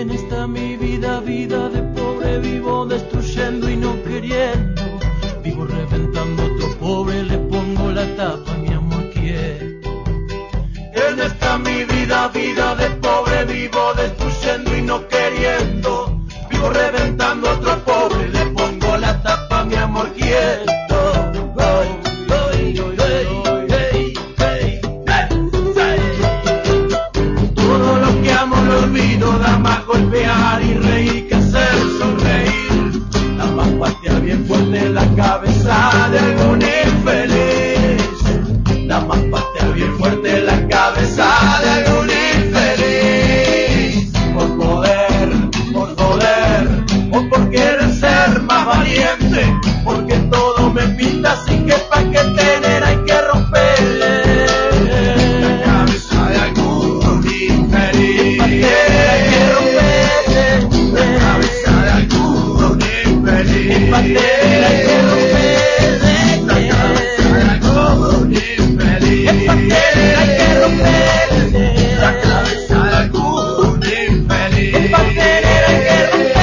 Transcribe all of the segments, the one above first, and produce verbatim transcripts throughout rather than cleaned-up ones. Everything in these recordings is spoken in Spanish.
En esta mi vida, vida de pobre, vivo destruyendo y no queriendo. Vivo reventando otro pobre, le pongo la tapa, mi amor quieto. En esta mi vida, vida de pobre, vivo destruyendo y no queriendo. Vivo reventando otro pobre, le pongo la tapa, mi amor quieto. Todo lo que amo lo olvido, da más golpear y reír que hacer sonreír. Da más patear bien fuerte la cabeza de algún infeliz. Da más patear bien fuerte la cabeza de algún infeliz. Por poder, por poder, o por querer ser más valiente. Porque todo me pinta así que pa' que tener hay que romperle la cabeza de algún infeliz. Pa' tener hay que romperle la cabeza de algún infeliz. Pa' tener hay que romperle la cabeza de algún infeliz. Pa' tener hay que romperle la cabeza de algún infeliz. Pa' tener hay que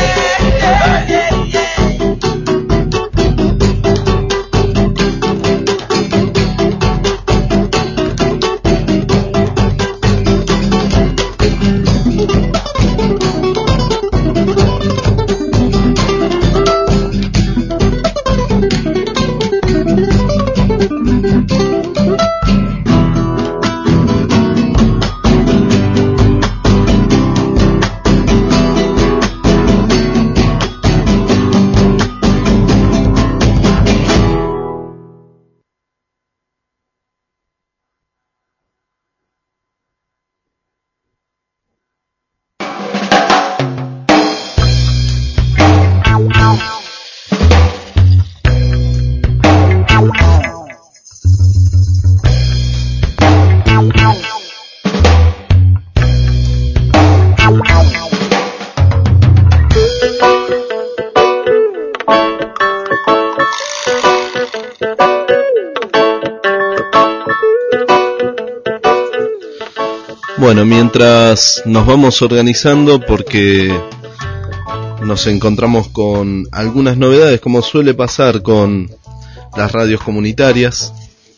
Bueno, mientras nos vamos organizando porque nos encontramos con algunas novedades, como suele pasar con las radios comunitarias,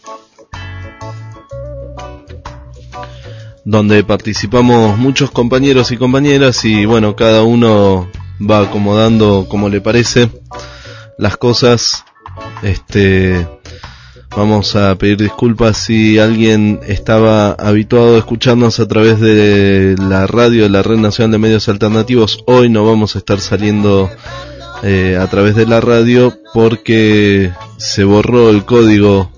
donde participamos muchos compañeros y compañeras y bueno, cada uno va acomodando como le parece las cosas. Este, vamos a pedir disculpas si alguien estaba habituado a escucharnos a través de la radio de la Red Nacional de Medios Alternativos. Hoy no vamos a estar saliendo eh, a través de la radio porque se borró el código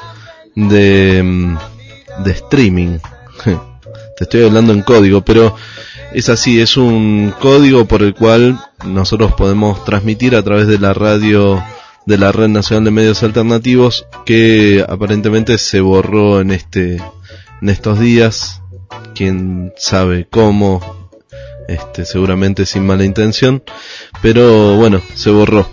de, de streaming. Te estoy hablando en código, pero es así, es un código por el cual nosotros podemos transmitir a través de la radio de la Red Nacional de Medios Alternativos, que aparentemente se borró en este en estos días. Quién sabe cómo, este seguramente sin mala intención, pero bueno, se borró.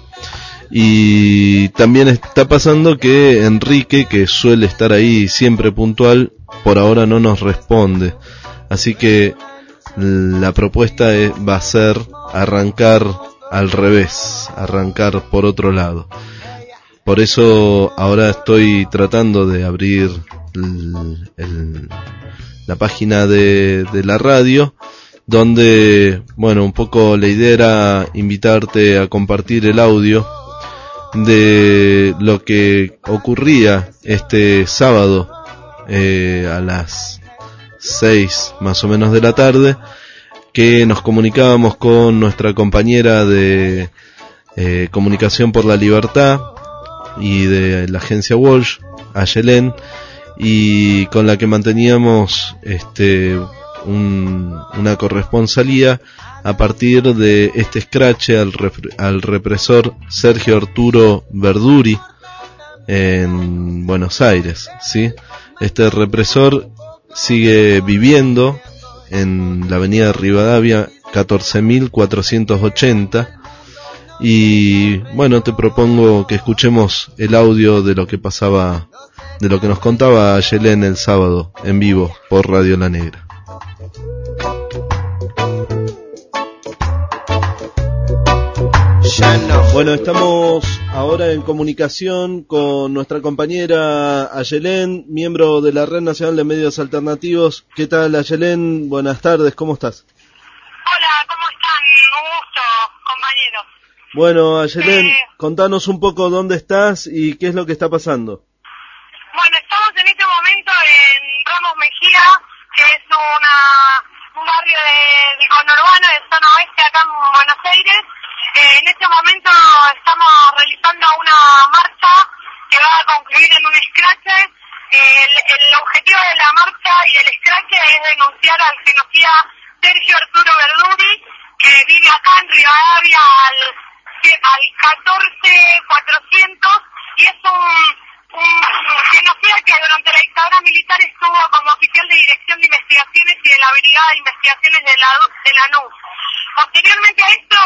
Y también está pasando que Enrique, que suele estar ahí siempre puntual, por ahora no nos responde. Así que la propuesta es, va a ser arrancar al revés, arrancar por otro lado. Por eso ahora estoy tratando de abrir el, el, la página de, de la radio, donde, bueno, un poco la idea era invitarte a compartir el audio de lo que ocurría este sábado eh, a las seis más o menos de la tarde, que nos comunicábamos con nuestra compañera de eh, Comunicación por la Libertad y de la agencia Walsh, Ayelén, y con la que manteníamos este un, una corresponsalía a partir de este escrache al, rep- al represor Sergio Arturo Verduri en Buenos Aires, ¿sí? Este represor sigue viviendo en la avenida Rivadavia catorce mil cuatrocientos ochenta, y bueno, te propongo que escuchemos el audio de lo que pasaba, de lo que nos contaba Ayelén el sábado en vivo por Radio La Negra. ya no. Bueno, estamos ahora en comunicación con nuestra compañera Ayelén, miembro de la Red Nacional de Medios Alternativos. ¿Qué tal, Ayelén? Buenas tardes, ¿cómo estás? Hola, ¿cómo están? Un gusto, compañeros. Bueno, Ayelén, Eh, contanos un poco dónde estás y qué es lo que está pasando. Bueno, estamos en este momento en Ramos Mejía, que es una, un barrio de, de conurbano de zona oeste acá en Buenos Aires. Eh, en este momento estamos realizando una marcha que va a concluir en un scratch. Eh, el, el objetivo de la marcha y el scratch es denunciar al genocida Sergio Arturo Verduri, que vive acá en Rivadavia al, al catorce cuatrocientos, y es un, un genocida que durante la dictadura militar estuvo como oficial de Dirección de Investigaciones y de la Brigada de Investigaciones de la, de la N U S. Posteriormente a esto,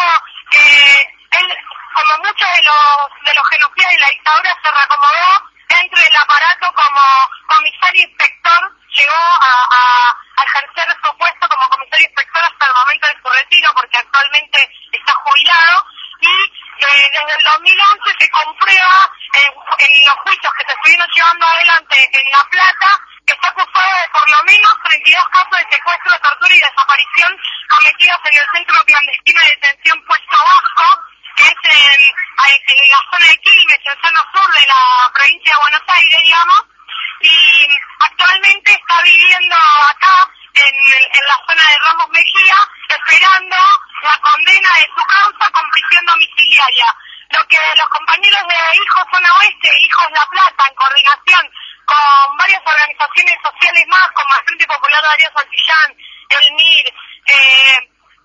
eh, él, como muchos de los, de los genocidas de la dictadura, se reacomodó dentro del aparato como comisario inspector, llegó a, a, a ejercer su puesto como comisario inspector hasta el momento de su retiro, porque actualmente está jubilado, y eh, desde el dos mil once se comprueba en, en los juicios que se estuvieron llevando adelante en La Plata, que está acusado de por lo menos treinta y dos casos de secuestro, tortura y desaparición cometidos en el centro clandestino de detención Puesto Vasco, que es en, en la zona de Quilmes, en zona sur de la provincia de Buenos Aires, digamos, y actualmente está viviendo acá en, en la zona de Ramos Mejía, esperando la condena de su causa con prisión domiciliaria. Lo que los compañeros de Hijos Zona Oeste, Hijos La Plata, en coordinación con varias organizaciones sociales más, como el Frente Popular Darío Santillán, el M I R, eh,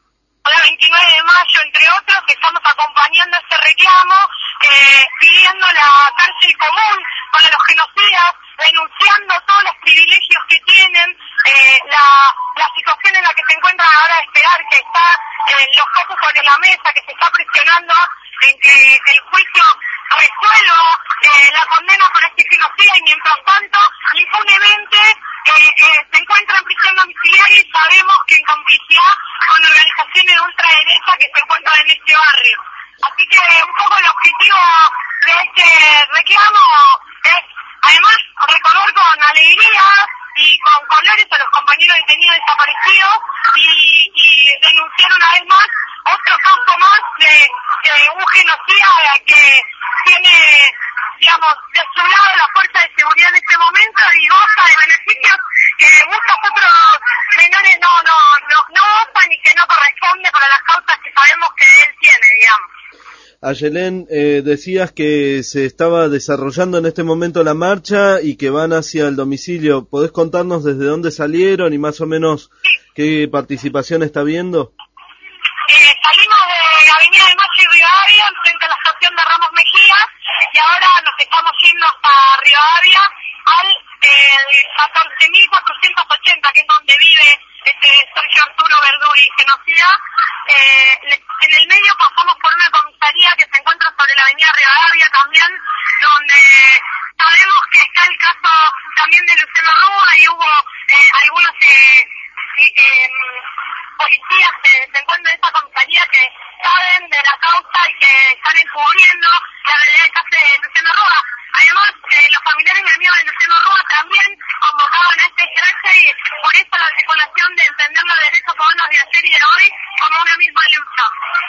la veintinueve de mayo, entre otros, estamos acompañando este reclamo, eh, pidiendo la cárcel común para los genocidas, denunciando todos los privilegios que tienen, eh, la, la situación en la que se encuentran ahora de esperar, que está eh, los casos sobre la mesa, que se está presionando en que el juicio resuelva eh, la condena por este genocida, y mientras tanto, impunemente eh, eh, se encuentra en prisión domiciliaria, y sabemos que en complicidad con organizaciones de ultraderecha que se encuentran en este barrio. Así que un poco el objetivo de este reclamo es, además, recordar con alegría y con colores a los compañeros detenidos desaparecidos, y, y denunciar una vez más otro caso más de, de un genocida que tiene, digamos, de su lado la fuerza de seguridad en este momento y goza de beneficios que muchos otros menores no, no, no, no gozan y que no corresponde para las causas que sabemos que él tiene, digamos. Ayelén, eh, decías que se estaba desarrollando en este momento la marcha y que van hacia el domicilio. ¿Podés contarnos desde dónde salieron y más o menos Sí. qué participación está viendo? Eh, salimos de la Avenida de Mayo y Rivadavia, frente a la estación de Ramos Mejía, y ahora nos estamos yendo hasta Rivadavia al eh, catorce mil cuatrocientos ochenta, que es donde vive este Sergio Arturo Verduri, genocida. Eh, en el medio pasamos por una comisaría que se encuentra sobre la Avenida Rivadavia también, donde sabemos que está el caso también de Luciano Rúa, y hubo eh, algunos eh, eh, policías que se encuentran en esa comisaría que saben de la causa y que están encubriendo la realidad del caso de Luciano Rúa. Además, eh, los familiares y amigos de Luciano Rúa también convocaban a este ejerce, y por eso la articulación de entender los derechos humanos de ayer y de hoy como una misma lucha.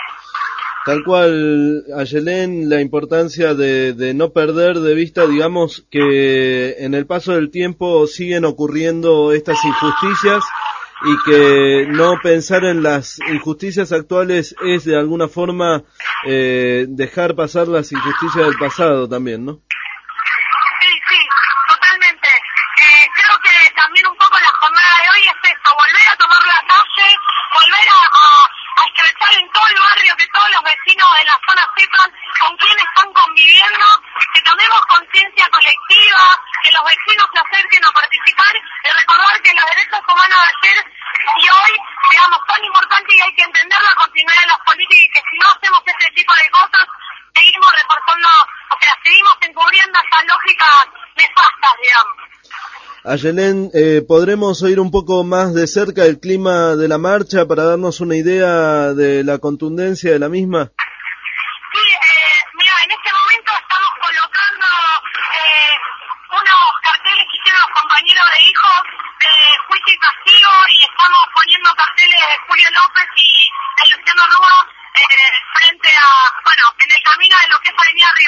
Tal cual, Ayelén, la importancia de, de no perder de vista, digamos, que en el paso del tiempo siguen ocurriendo estas injusticias, y que no pensar en las injusticias actuales es de alguna forma eh, dejar pasar las injusticias del pasado también, ¿no? Sí, sí, totalmente. Eh, creo que también un poco la jornada de hoy es eso, volver a tomar la calle, volver a, a, a estrechar en todo el barrio, que todos los vecinos de la zona sepan con quién están conviviendo, que tomemos conciencia colectiva, que los vecinos se acerquen a participar, y recordar que los derechos humanos de ayer y hoy, digamos, son importantes, y hay que entender la continuidad de las políticas, y que si no hacemos este tipo de cosas, seguimos reforzando, o sea, seguimos encubriendo esas lógicas nefastas, digamos. Ayelén, eh, ¿podremos oír un poco más de cerca el clima de la marcha para darnos una idea de la contundencia de la misma?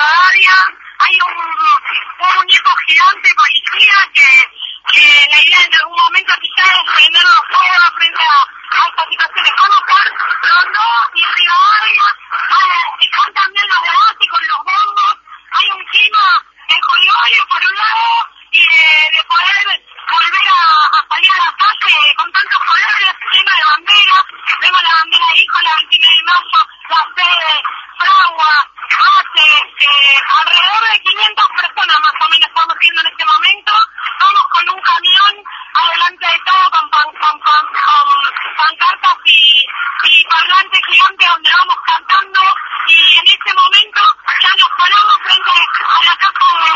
Rivadavia hay un, un muñeco gigante policía que, que la idea en algún momento quizás es prenderlo fuego frente a, a estas situaciones como acá, Rondó y Rivadavia, eh, están también los debates con los bombos, hay un clima en Joligorio por un lado y de, de poder volver a, a salir a la calle con tantos colores, clima de bandera, vemos la bandera ahí con la veintinueve de mayo, la sede, Fragua, hace eh, alrededor de quinientas personas más o menos estamos viendo en este momento, vamos con un camión adelante de todo con, pan, con, con, con pancartas y, y parlantes gigantes donde vamos cantando y en este momento ya nos paramos frente a la casa de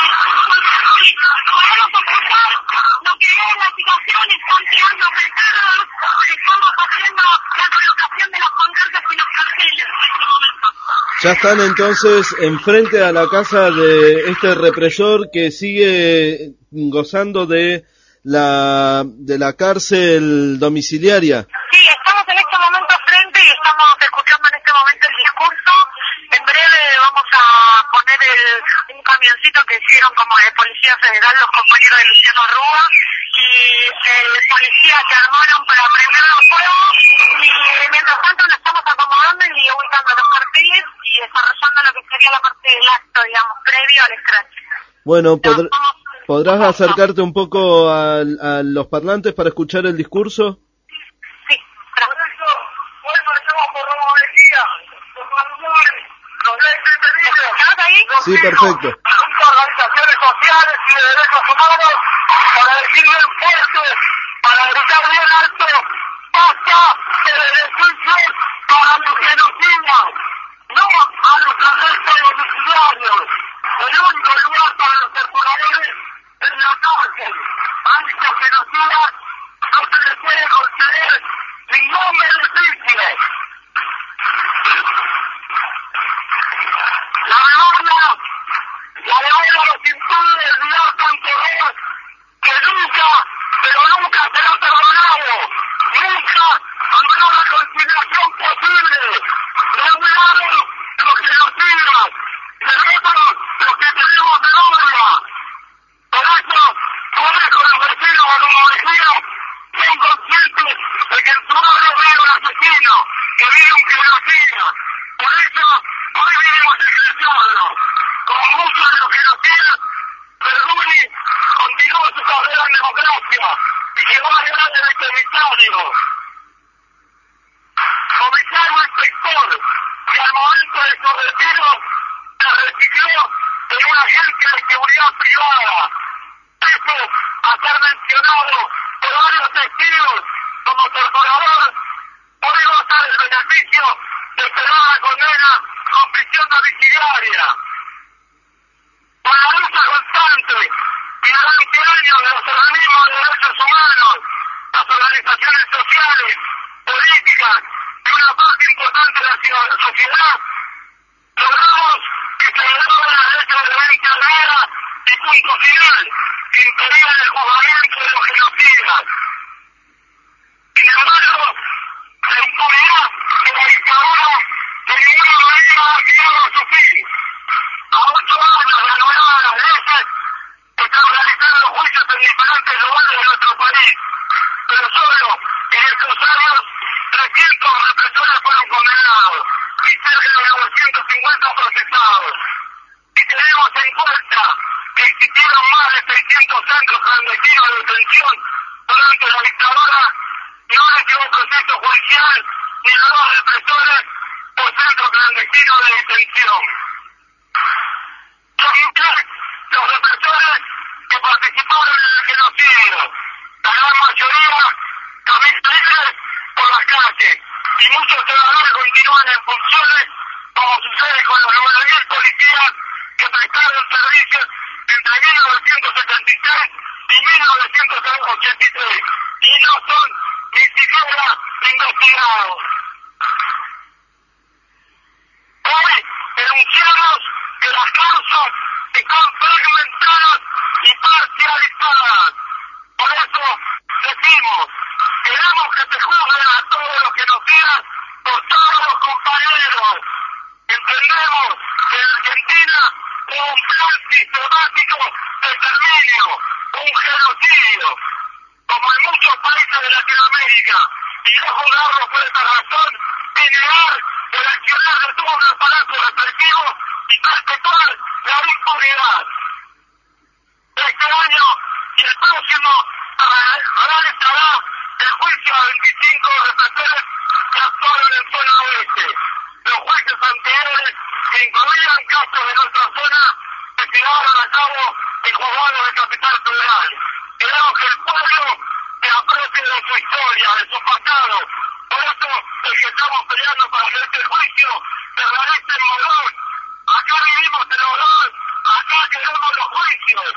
y podemos escuchar lo que es la situación, están tirando petardos, estamos haciendo la colocación de las pancartas y los carteles en este momento. Ya están entonces enfrente a la casa de este represor que sigue gozando de la de la cárcel domiciliaria. Sí, estamos en este momento frente y estamos escuchando en este momento el discurso. En breve vamos a poner el, un camioncito que hicieron como de Policía Federal los compañeros de Luciano Rúa y el policía que armaron para prenderlo fuego y mientras tanto nos estamos acomodando y ubicando los carteles y desarrollando lo que sería la parte del acto, digamos, previo al scratch. Bueno, podr ¿podrás acercarte un poco a, a los parlantes para escuchar el discurso? Sí, por eso, hoy marchamos por Roma Mejía, por Manuel, los derechos ¿estás ahí? Sí, perfecto. Organizaciones sociales y de derechos humanos para decir bien fuerte, para gritar bien alto, basta de beneficios para los genocidas, no a los arrestos domiciliarios. El único lugar para los torturadores es la cárcel. A estos genocidas no se les puede conceder ningún beneficio. La memoria, la memoria nos impide olvidar tanto error que nunca, pero nunca será perdonado. Nunca habrá una conciliación posible. De un lado, los genocidas, del otro, los que tenemos memoria. Por eso, poder con los vecinos de los vecinos, son conscientes de que en su barrio vive un asesino, que vive un genocida. Por eso, hoy vinimos a expresarlo. Como muchos de los genocidas, Berluni continuó su carrera en democracia y llegó a llegar el comisario. Comisario inspector, que al momento de su retiro se recicló en una agencia de seguridad privada. Eso a ser mencionado por varios testigos como torturador, hoy goza del beneficio de esperar la condena con prisión domiciliaria. Con la lucha constante y durante años de los organismos de derechos humanos, las organizaciones sociales, políticas y una parte importante de la sociedad, logramos que se derogue la ley de violencia negra y punto final, que impedía el juzgamiento de los genocidas. Sin embargo, la impunidad de la dictadura de ninguna manera ha llegado a su fin. A ocho años de anular las leyes, se están realizando juicios en diferentes lugares de nuestro país, pero solo en estos años trescientos represores fueron condenados y cerca de novecientos cincuenta procesados. Y tenemos en cuenta que existieron más de seiscientos centros clandestinos de detención durante la dictadura, no les llevó proceso judicial ni a los represores por centros clandestinos de detención. Los represores que participaron en el genocidio, la gran mayoría caminan libres por las calles y muchos todavía continúan en funciones, como sucede con los nueve mil policías que prestaron servicios entre mil novecientos setenta y seis y mil novecientos ochenta y tres y no son ni siquiera investigados. Hoy denunciamos que las causas están fragmentadas y parcializadas. Por eso decimos, queremos que se juzgue a todos los genocidas por todos los compañeros. Entendemos que en Argentina Latinoamérica. Y no juzgarlo por esta razón es negar el accionar de todos los aparatos represivos y perpetuar la impunidad. Este año y el próximo realizará el juicio a veinticinco represores que actuaron en zona oeste. Los juicios anteriores, que incluían casos de nuestra zona, se llevaron a cabo en juzgados de Capital Federal. Queremos que el pueblo se apropie de su historia, de su pasado. Por eso es que estamos peleando para que este juicio se realice en Morón. Acá vivimos en Morón, acá queremos los juicios.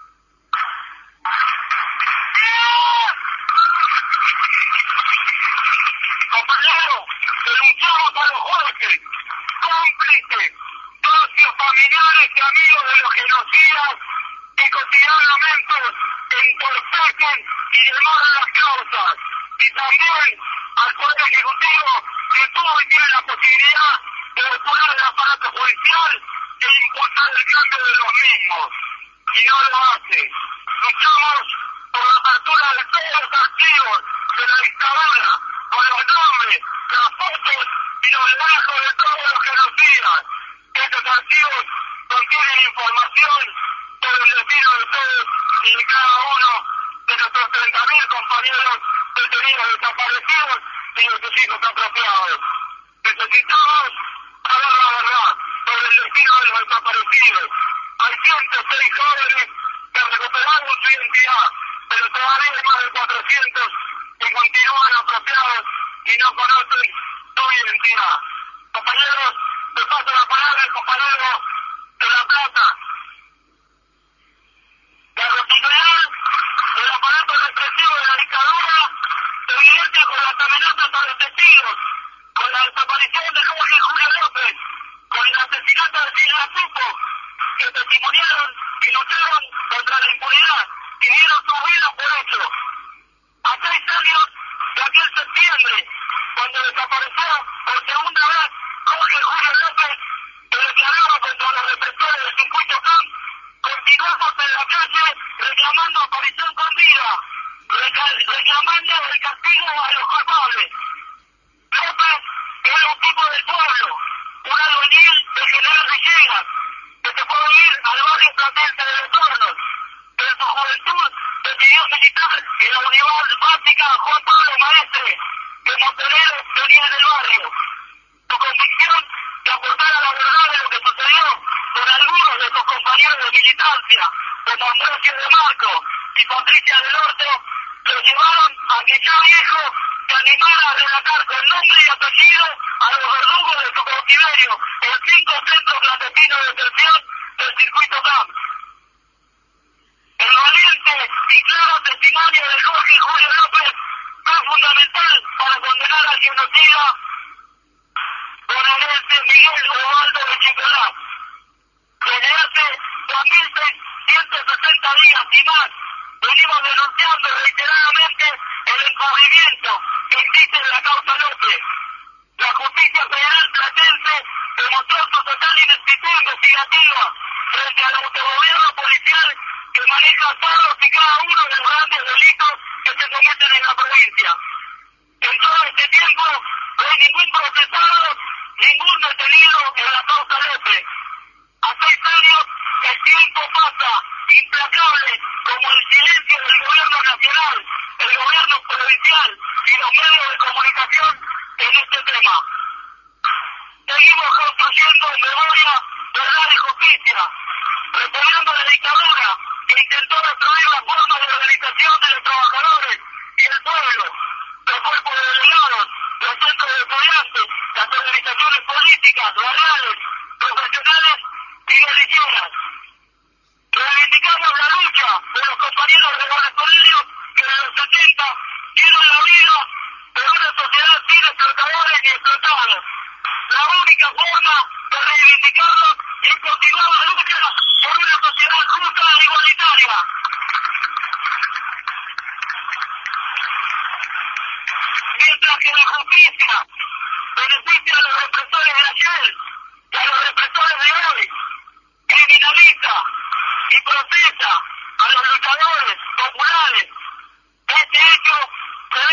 Compañeros, denunciamos a los jueces, cómplices, socios, familiares y amigos de los genocidas que cotidianamente entorpecen y demoran las causas. Y también al Poder Ejecutivo, que tuvo y tiene la posibilidad de depurar el aparato judicial e impulsar el cambio de los mismos. Y no lo hace. Luchamos por la apertura de todos los archivos de la dictadura, con los nombres, las fotos y los dibujos de todos los genocidas. Estos archivos contienen información sobre el destino de todos y de cada uno de nuestros treinta mil compañeros detenidos desaparecidos y de sus hijos apropiados. Necesitamos saber la verdad sobre el destino de los desaparecidos. Hay ciento seis jóvenes que recuperaron su identidad, pero todavía hay más de cuatrocientos que continúan apropiados y no conocen su identidad. Compañeros, te paso la palabra al compañero de La Plata. La continuidad del aparato represivo de la dictadura se evidencia con las amenazas a los testigos, con la desaparición de Jorge Julio López, con el asesinato de Silvia Supo, que testimoniaron y lucharon contra la impunidad y dieron su vida por eso. A seis años de aquel septiembre, cuando desapareció por segunda vez Jorge Julio López, que declaraba contra los represores del circuito Camp, continuamos en la calle reclamando aparición con vida, reclamando el castigo a los culpables. López era un tipo del pueblo, un albañil de General Villegas, que se fue a vivir al barrio platense de Los Hornos. En su juventud decidió militar en la unidad básica Juan Pablo Maestre, que Montenegro tenía en el barrio. Su convicción de aportar a la verdad de lo que sucedió con algunos de sus compañeros de militancia, como Ambrosio de Marco y Patricia del Orto, lo llevaron a que ya viejo se animara a relatar con nombre y apellido a los verdugos de su cautiverio en cinco centros clandestinos de detención del circuito Camp. El valiente y claro testimonio de Jorge Julio López fue fundamental para condenar al genocida bonaerense Miguel Osvaldo de Chicolá. Desde hace dos mil seiscientos sesenta días y más, venimos denunciando reiteradamente el encubrimiento que existe en la causa López. La justicia federal platense demostró su total ineptitud investigativa frente al autogobierno policial que maneja todos y cada uno de los grandes delitos que se cometen en la provincia. En todo este tiempo no hay ningún procesado, ningún detenido en la causa López. A seis años el tiempo pasa implacable como el silencio del gobierno nacional, el gobierno provincial y los medios de comunicación en este tema. Seguimos construyendo memoria, verdad y justicia, repudiando la dictadura que intentó destruir la forma de organización de los trabajadores y el pueblo, los cuerpos de delegados, los centros de estudiantes, las organizaciones políticas, barriales, profesionales y guerrilleras. Reivindicamos la lucha de los compañeros revolucionarios que en los setenta dieron la vida por una sociedad sin explotadores ni explotados. La única forma de reivindicarlos es continuar la lucha por una sociedad justa e igualitaria. Mientras que la justicia beneficia a los represores de ayer y a los represores de hoy, criminaliza y procesa a los luchadores populares. Este hecho se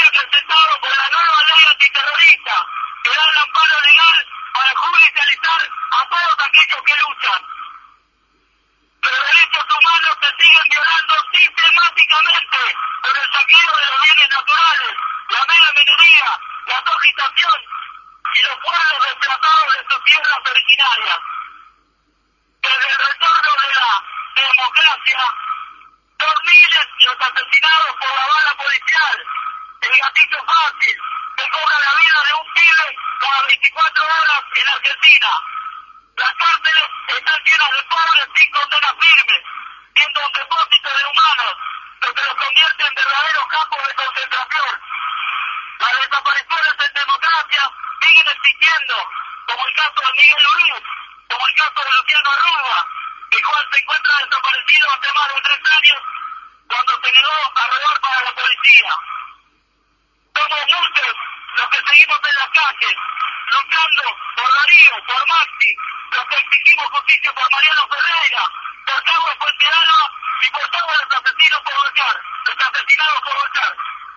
día la su agitación y los pueblos desplazados de sus tierras originarias. Desde el retorno de la democracia, son miles los asesinados por la bala policial, el gatillo fácil, que cobra la vida de un pibe cada veinticuatro horas en Argentina. Las cárceles están llenas de pobres sin condena firme, siendo un depósito de humanos, lo que los convierte en verdaderos campos de concentración. Las desapariciones en democracia siguen existiendo, como el caso de Miguel Luis, como el caso de Luciano Arruga, el cual se encuentra desaparecido hace más de tres años cuando se negó a robar para la policía. Somos muchos los que seguimos en las calles, luchando por Darío, por Maxi, los que exigimos justicia por Mariano Ferreira, por Carlos Fuentealba y por todos los asesinos por volcar, los asesinados por volcar.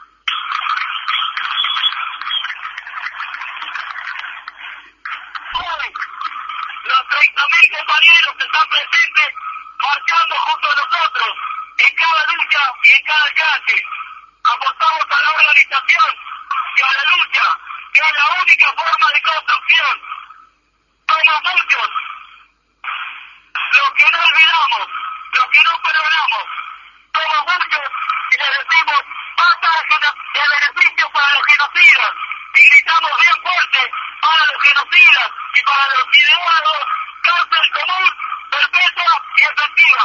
Hoy, los treinta mil compañeros que están presentes marchando junto a nosotros, en cada lucha y en cada calle. Apostamos a la organización y a la lucha, que es la única forma de construcción. Somos muchos los que no olvidamos, los que no perdonamos. Somos muchos y les decimos basta de beneficios para los genocidas y gritamos bien fuerte para los genocidas y para los ideólogos, cárcel común, perpetua y efectiva.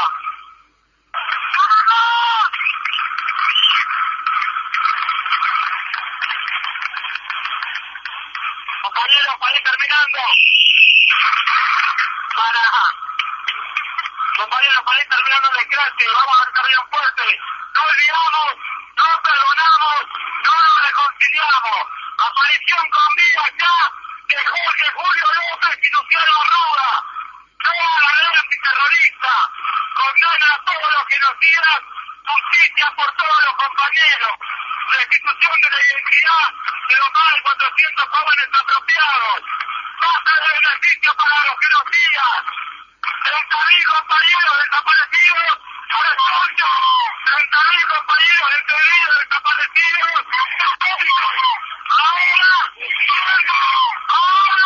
Compañeros, para ir terminando, para, compañeros, para ir terminando la clase, vamos a estar bien fuerte. No olvidamos, no perdonamos, no nos reconciliamos. Aparición con vida ya de Jorge Julio López y Luciano Arruga. No a la ley antiterrorista. Condena a todos los genocidas, justicia por todos los compañeros. Restitución de la identidad de los más de cuatrocientos jóvenes apropiados. Basta de beneficio para los genocidas. treinta mil compañeros desaparecidos, resuelto. treinta mil compañeros detenidos desaparecidos. Ahora, ahora.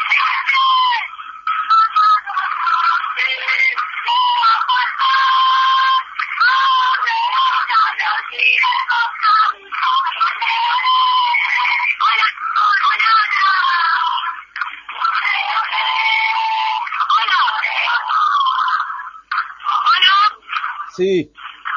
Sí.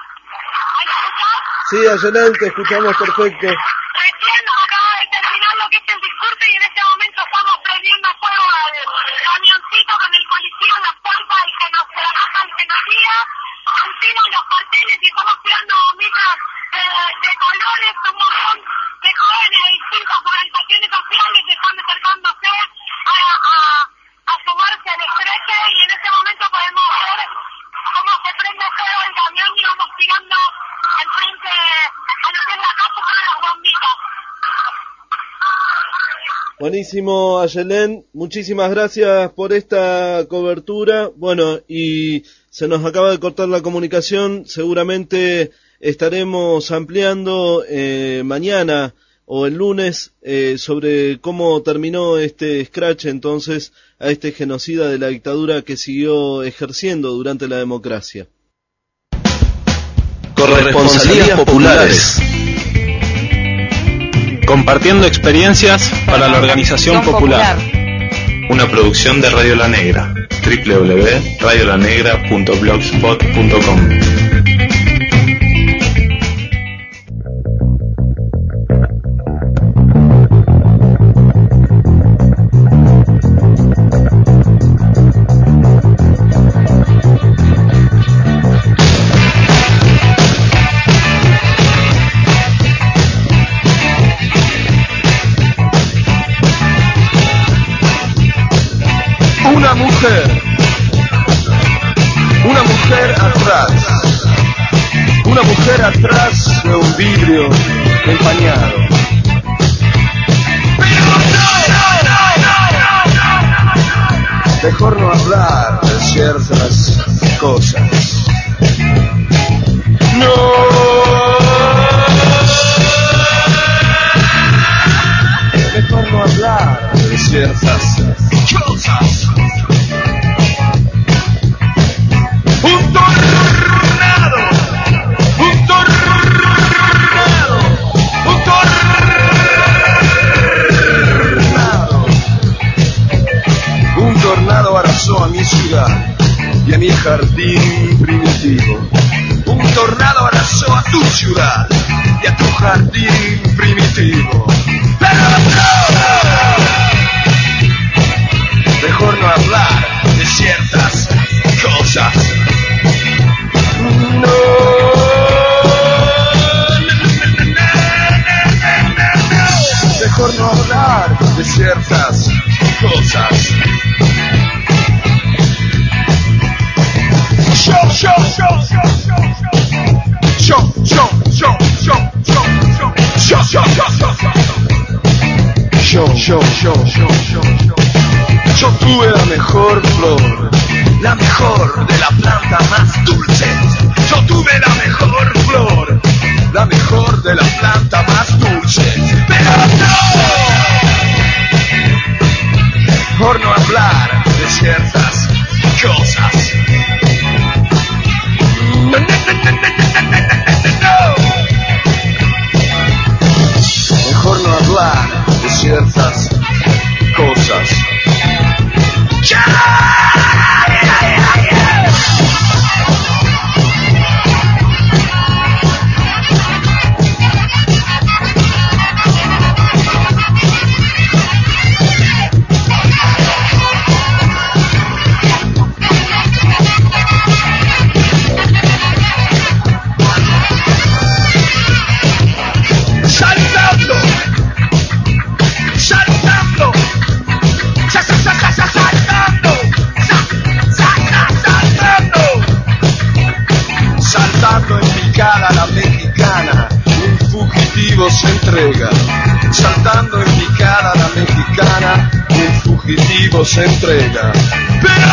Sí, Ayelen, te escuchamos perfecto. Recién acaba de terminar lo que es el discurso y en este momento estamos prendiendo fuego al camioncito con el policía, la puerta y que nos trabaja el genocida. Pusimos los carteles y estamos tirando bombitas de, de colores, un montón de jóvenes de distintas organizaciones sociales que están acercándose a, a, a sumarse al estrés y en este momento podemos ver cómo se prende fuego el camión y vamos tirando al frente a lo que es la casa con las bombitas. Buenísimo, Ayelen, muchísimas gracias por esta cobertura. Bueno, y se nos acaba de cortar la comunicación, seguramente estaremos ampliando eh, mañana o el lunes eh, sobre cómo terminó este scratch entonces a este genocida de la dictadura que siguió ejerciendo durante la democracia. Corresponsalías populares. Compartiendo experiencias para la organización popular. Una producción de Radio La Negra. doble u doble u doble u punto radio la negra punto blogspot punto com. Una mujer, una mujer atrás, una mujer atrás de un vidrio empañado. Mejor no hablar de ciertas cosas. No. mi jardín primitivo. Un tornado arrasó a tu ciudad y a tu jardín primitivo. Pero no, mejor no hablar de ciertas cosas. No, mejor no hablar de ciertas cosas. Show, show, show, show, show, show, show, show, show, show, show, show, show, show, show, show, show, show. Yo tuve la mejor flor, la mejor de la planta más dulce. Yo tuve la mejor flor, la mejor de la planta más dulce. Pero no, por no hablar de ciertas cosas. No, no, no, no, no, no, no. Mejor no hablar de ciertas cosas. Saltando, saltando, sa, sa, sa, sa, sa, saltando, sa, sa, sa, saltando, saltando en picada la mexicana, un fugitivo se entrega. Saltando en picada la mexicana, un fugitivo se entrega. Pero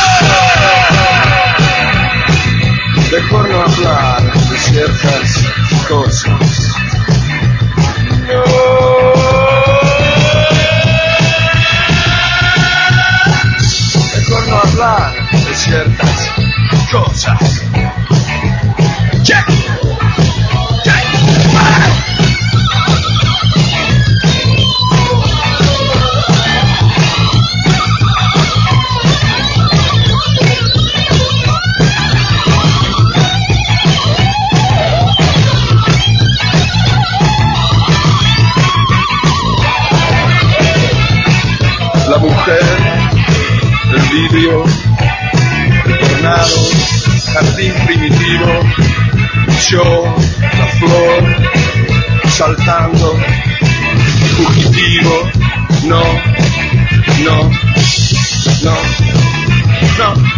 no, mejor no hablar de ciertas cosas. No. Mejor no hablar de ciertas cosas. Check. Check. La mujer, el vidrio, el tornado, jardín primitivo, yo, la flor, saltando, fugitivo, no, no, no, no, no.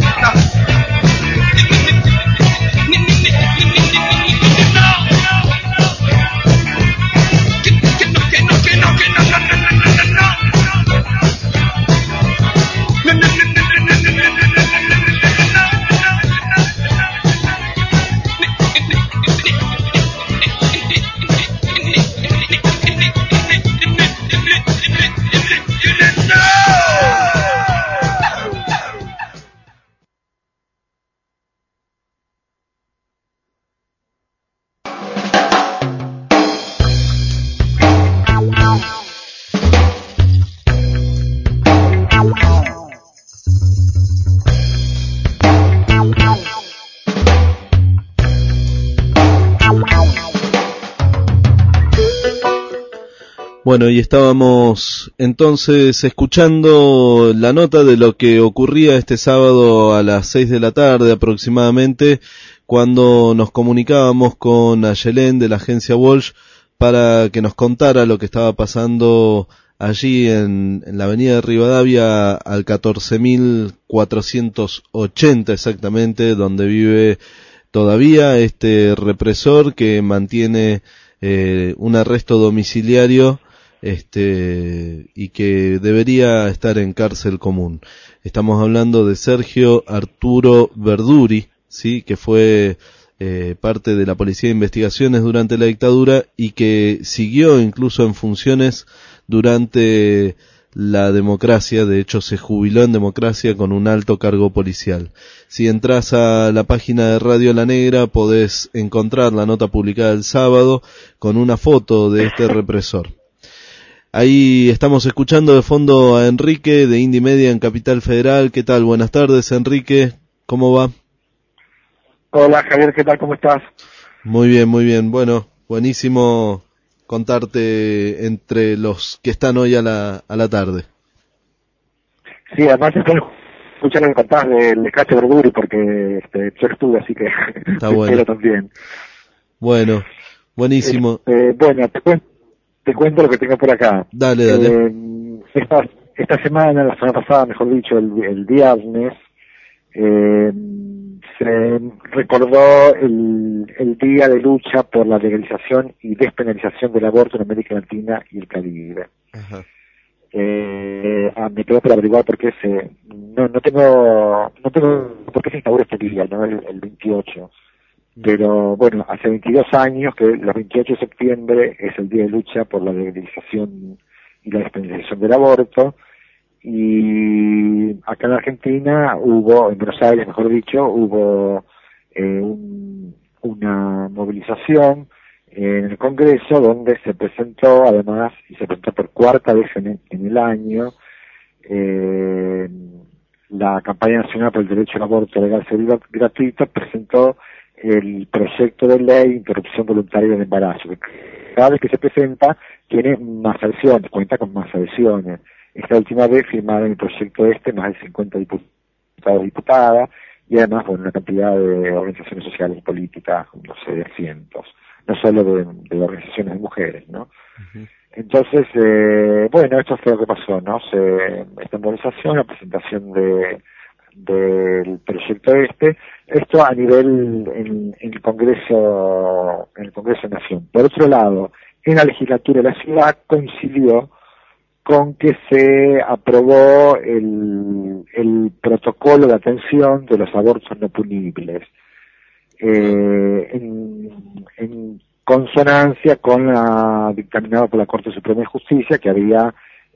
Bueno, y estábamos entonces escuchando la nota de lo que ocurría este sábado a las seis de la tarde aproximadamente, cuando nos comunicábamos con Ayelén de la agencia Walsh para que nos contara lo que estaba pasando allí en, en la avenida de Rivadavia al catorce mil cuatrocientos ochenta exactamente, donde vive todavía este represor que mantiene eh, un arresto domiciliario este y que debería estar en cárcel común. Estamos hablando de Sergio Arturo Verduri, sí, que fue eh, parte de la Policía de Investigaciones durante la dictadura y que siguió incluso en funciones durante la democracia. De hecho se jubiló en democracia con un alto cargo policial. Si entras a la página de Radio La Negra podés encontrar la nota publicada el sábado con una foto de este represor. Ahí estamos escuchando de fondo a Enrique de Indie Media en Capital Federal. ¿Qué tal? Buenas tardes, Enrique. ¿Cómo va? Hola Javier, ¿qué tal? ¿Cómo estás? Muy bien, muy bien. Bueno, buenísimo contarte entre los que están hoy a la a la tarde. Sí, además estoy escuchando el contás del desgaste Verduri porque este, yo estuve, así que Está bueno. también. Bueno, buenísimo. Eh, bueno, te, cuen- te cuento lo que tengo por acá. Dale, dale. Eh, esta, esta semana, la semana pasada, mejor dicho, el, el viernes, eh, se recordó el, el día de lucha por la legalización y despenalización del aborto en América Latina y el Caribe. Ajá. Eh, ah, me quedo por averiguar por qué se, no, no tengo, no tengo, por qué se instauró este día, ¿no? El, el veintiocho. Pero bueno, hace veintidós años que los veintiocho de septiembre es el día de lucha por la legalización y la despenalización del aborto. Y acá en Argentina hubo, en Buenos Aires mejor dicho, hubo eh, un, una movilización en el Congreso donde se presentó además, y se presentó por cuarta vez en, en el año, eh, la campaña nacional por el derecho al aborto legal, seguro y gratuito, presentó el proyecto de ley de interrupción voluntaria del embarazo, que cada vez que se presenta tiene más adhesiones, cuenta con más adhesiones. Esta última vez firmaron el proyecto este más de cincuenta diputados y diputadas, y además con una cantidad de organizaciones sociales y políticas, no sé, de cientos, no solo de, de organizaciones de mujeres, ¿no? Uh-huh. Entonces, eh, bueno, esto fue lo que pasó, ¿no? Se, esta movilización, la presentación de del proyecto este, esto a nivel en, en el Congreso, en el Congreso de Nación. Por otro lado, en la legislatura de la ciudad coincidió con que se aprobó el, el protocolo de atención de los abortos no punibles, eh, en, en consonancia con la dictaminada por la Corte Suprema de Justicia, que había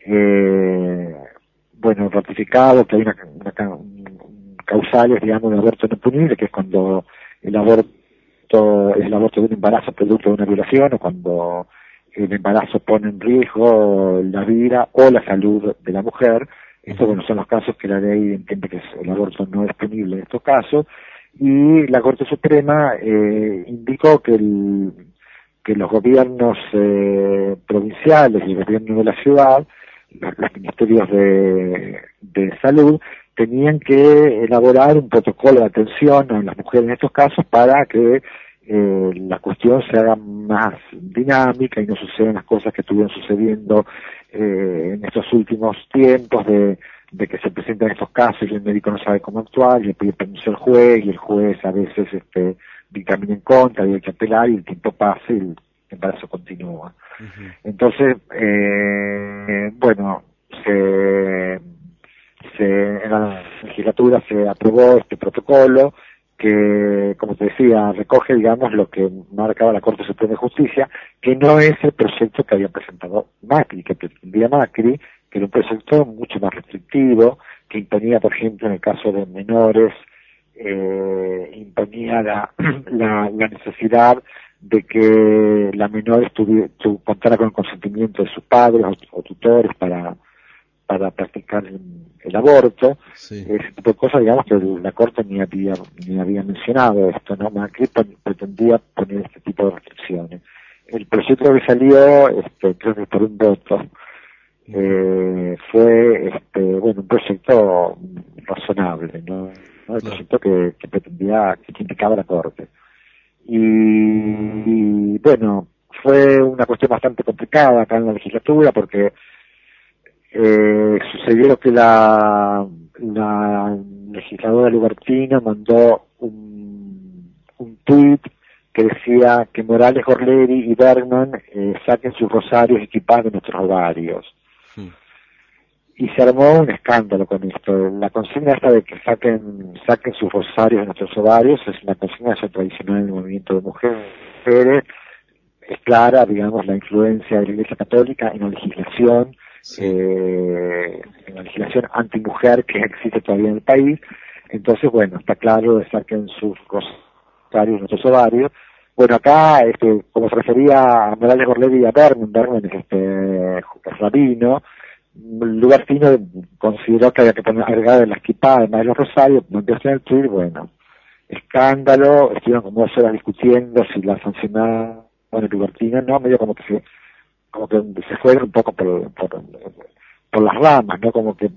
eh, bueno ratificado que hay una, una causales, digamos, de aborto no punible, que es cuando el aborto es el aborto de un embarazo producto de una violación, o cuando el embarazo pone en riesgo la vida o la salud de la mujer. Estos bueno, son los casos que la ley entiende que el aborto no es punible en estos casos, y la Corte Suprema eh, indicó que el, que los gobiernos eh, provinciales y el gobierno de la ciudad, los, los ministerios de, de salud, tenían que elaborar un protocolo de atención a las mujeres en estos casos para que eh, la cuestión se haga más dinámica y no sucedan las cosas que estuvieron sucediendo eh, en estos últimos tiempos de, de que se presentan estos casos y el médico no sabe cómo actuar y le pide permiso al juez y el juez a veces este, dictamina en contra y hay que apelar y el tiempo pasa y el embarazo continúa. Uh-huh. Entonces, eh, bueno, se, se, en la legislatura se aprobó este protocolo que, como te decía, recoge, digamos, lo que marcaba la Corte Suprema de Justicia, que no es el proyecto que había presentado Macri, que pretendía Macri, que era un proyecto mucho más restrictivo, que imponía, por ejemplo, en el caso de menores, eh, imponía la, la, la necesidad de que la menor estuviera, tu, contara con el consentimiento de sus padres o, o tutores para para practicar el, el aborto, sí. Ese tipo de cosas, digamos, que la Corte ni había, ni había mencionado esto, ¿no? Macri pretendía poner este tipo de restricciones. El proyecto que salió, este, creo que por un voto, eh, fue, este, bueno, un proyecto razonable, ¿no? ¿no? El proyecto que, que pretendía, que indicaba la Corte. Y, y, bueno, fue una cuestión bastante complicada acá en la legislatura, porque Eh, sucedió que la, la legisladora Lugartino mandó un, un tuit que decía que Morales, Gorleri y Bergman eh, saquen sus rosarios equipados de nuestros ovarios. Sí. Y se armó un escándalo con esto. La consigna esta de que saquen saquen sus rosarios de nuestros ovarios es una consigna ya tradicional en el movimiento de mujeres. Es clara, digamos, la influencia de la Iglesia Católica en la legislación. Sí. Eh, en la legislación antimujer que existe todavía en el país. Entonces, bueno, está claro de saquen sus rosarios, nuestros ovarios. Bueno, acá, este, como se refería a Morales, Gorleri y a Bergman, Bergman es este, es rabino, Lugartino consideró que había que poner agregar la equipada además de los rosarios, no empezó en el Twitter, bueno, escándalo, estuvieron como dos horas discutiendo si la sancionaba, bueno, Lugartino no, medio como que se, como que se fueron un poco por, por, por las ramas, ¿no? Como que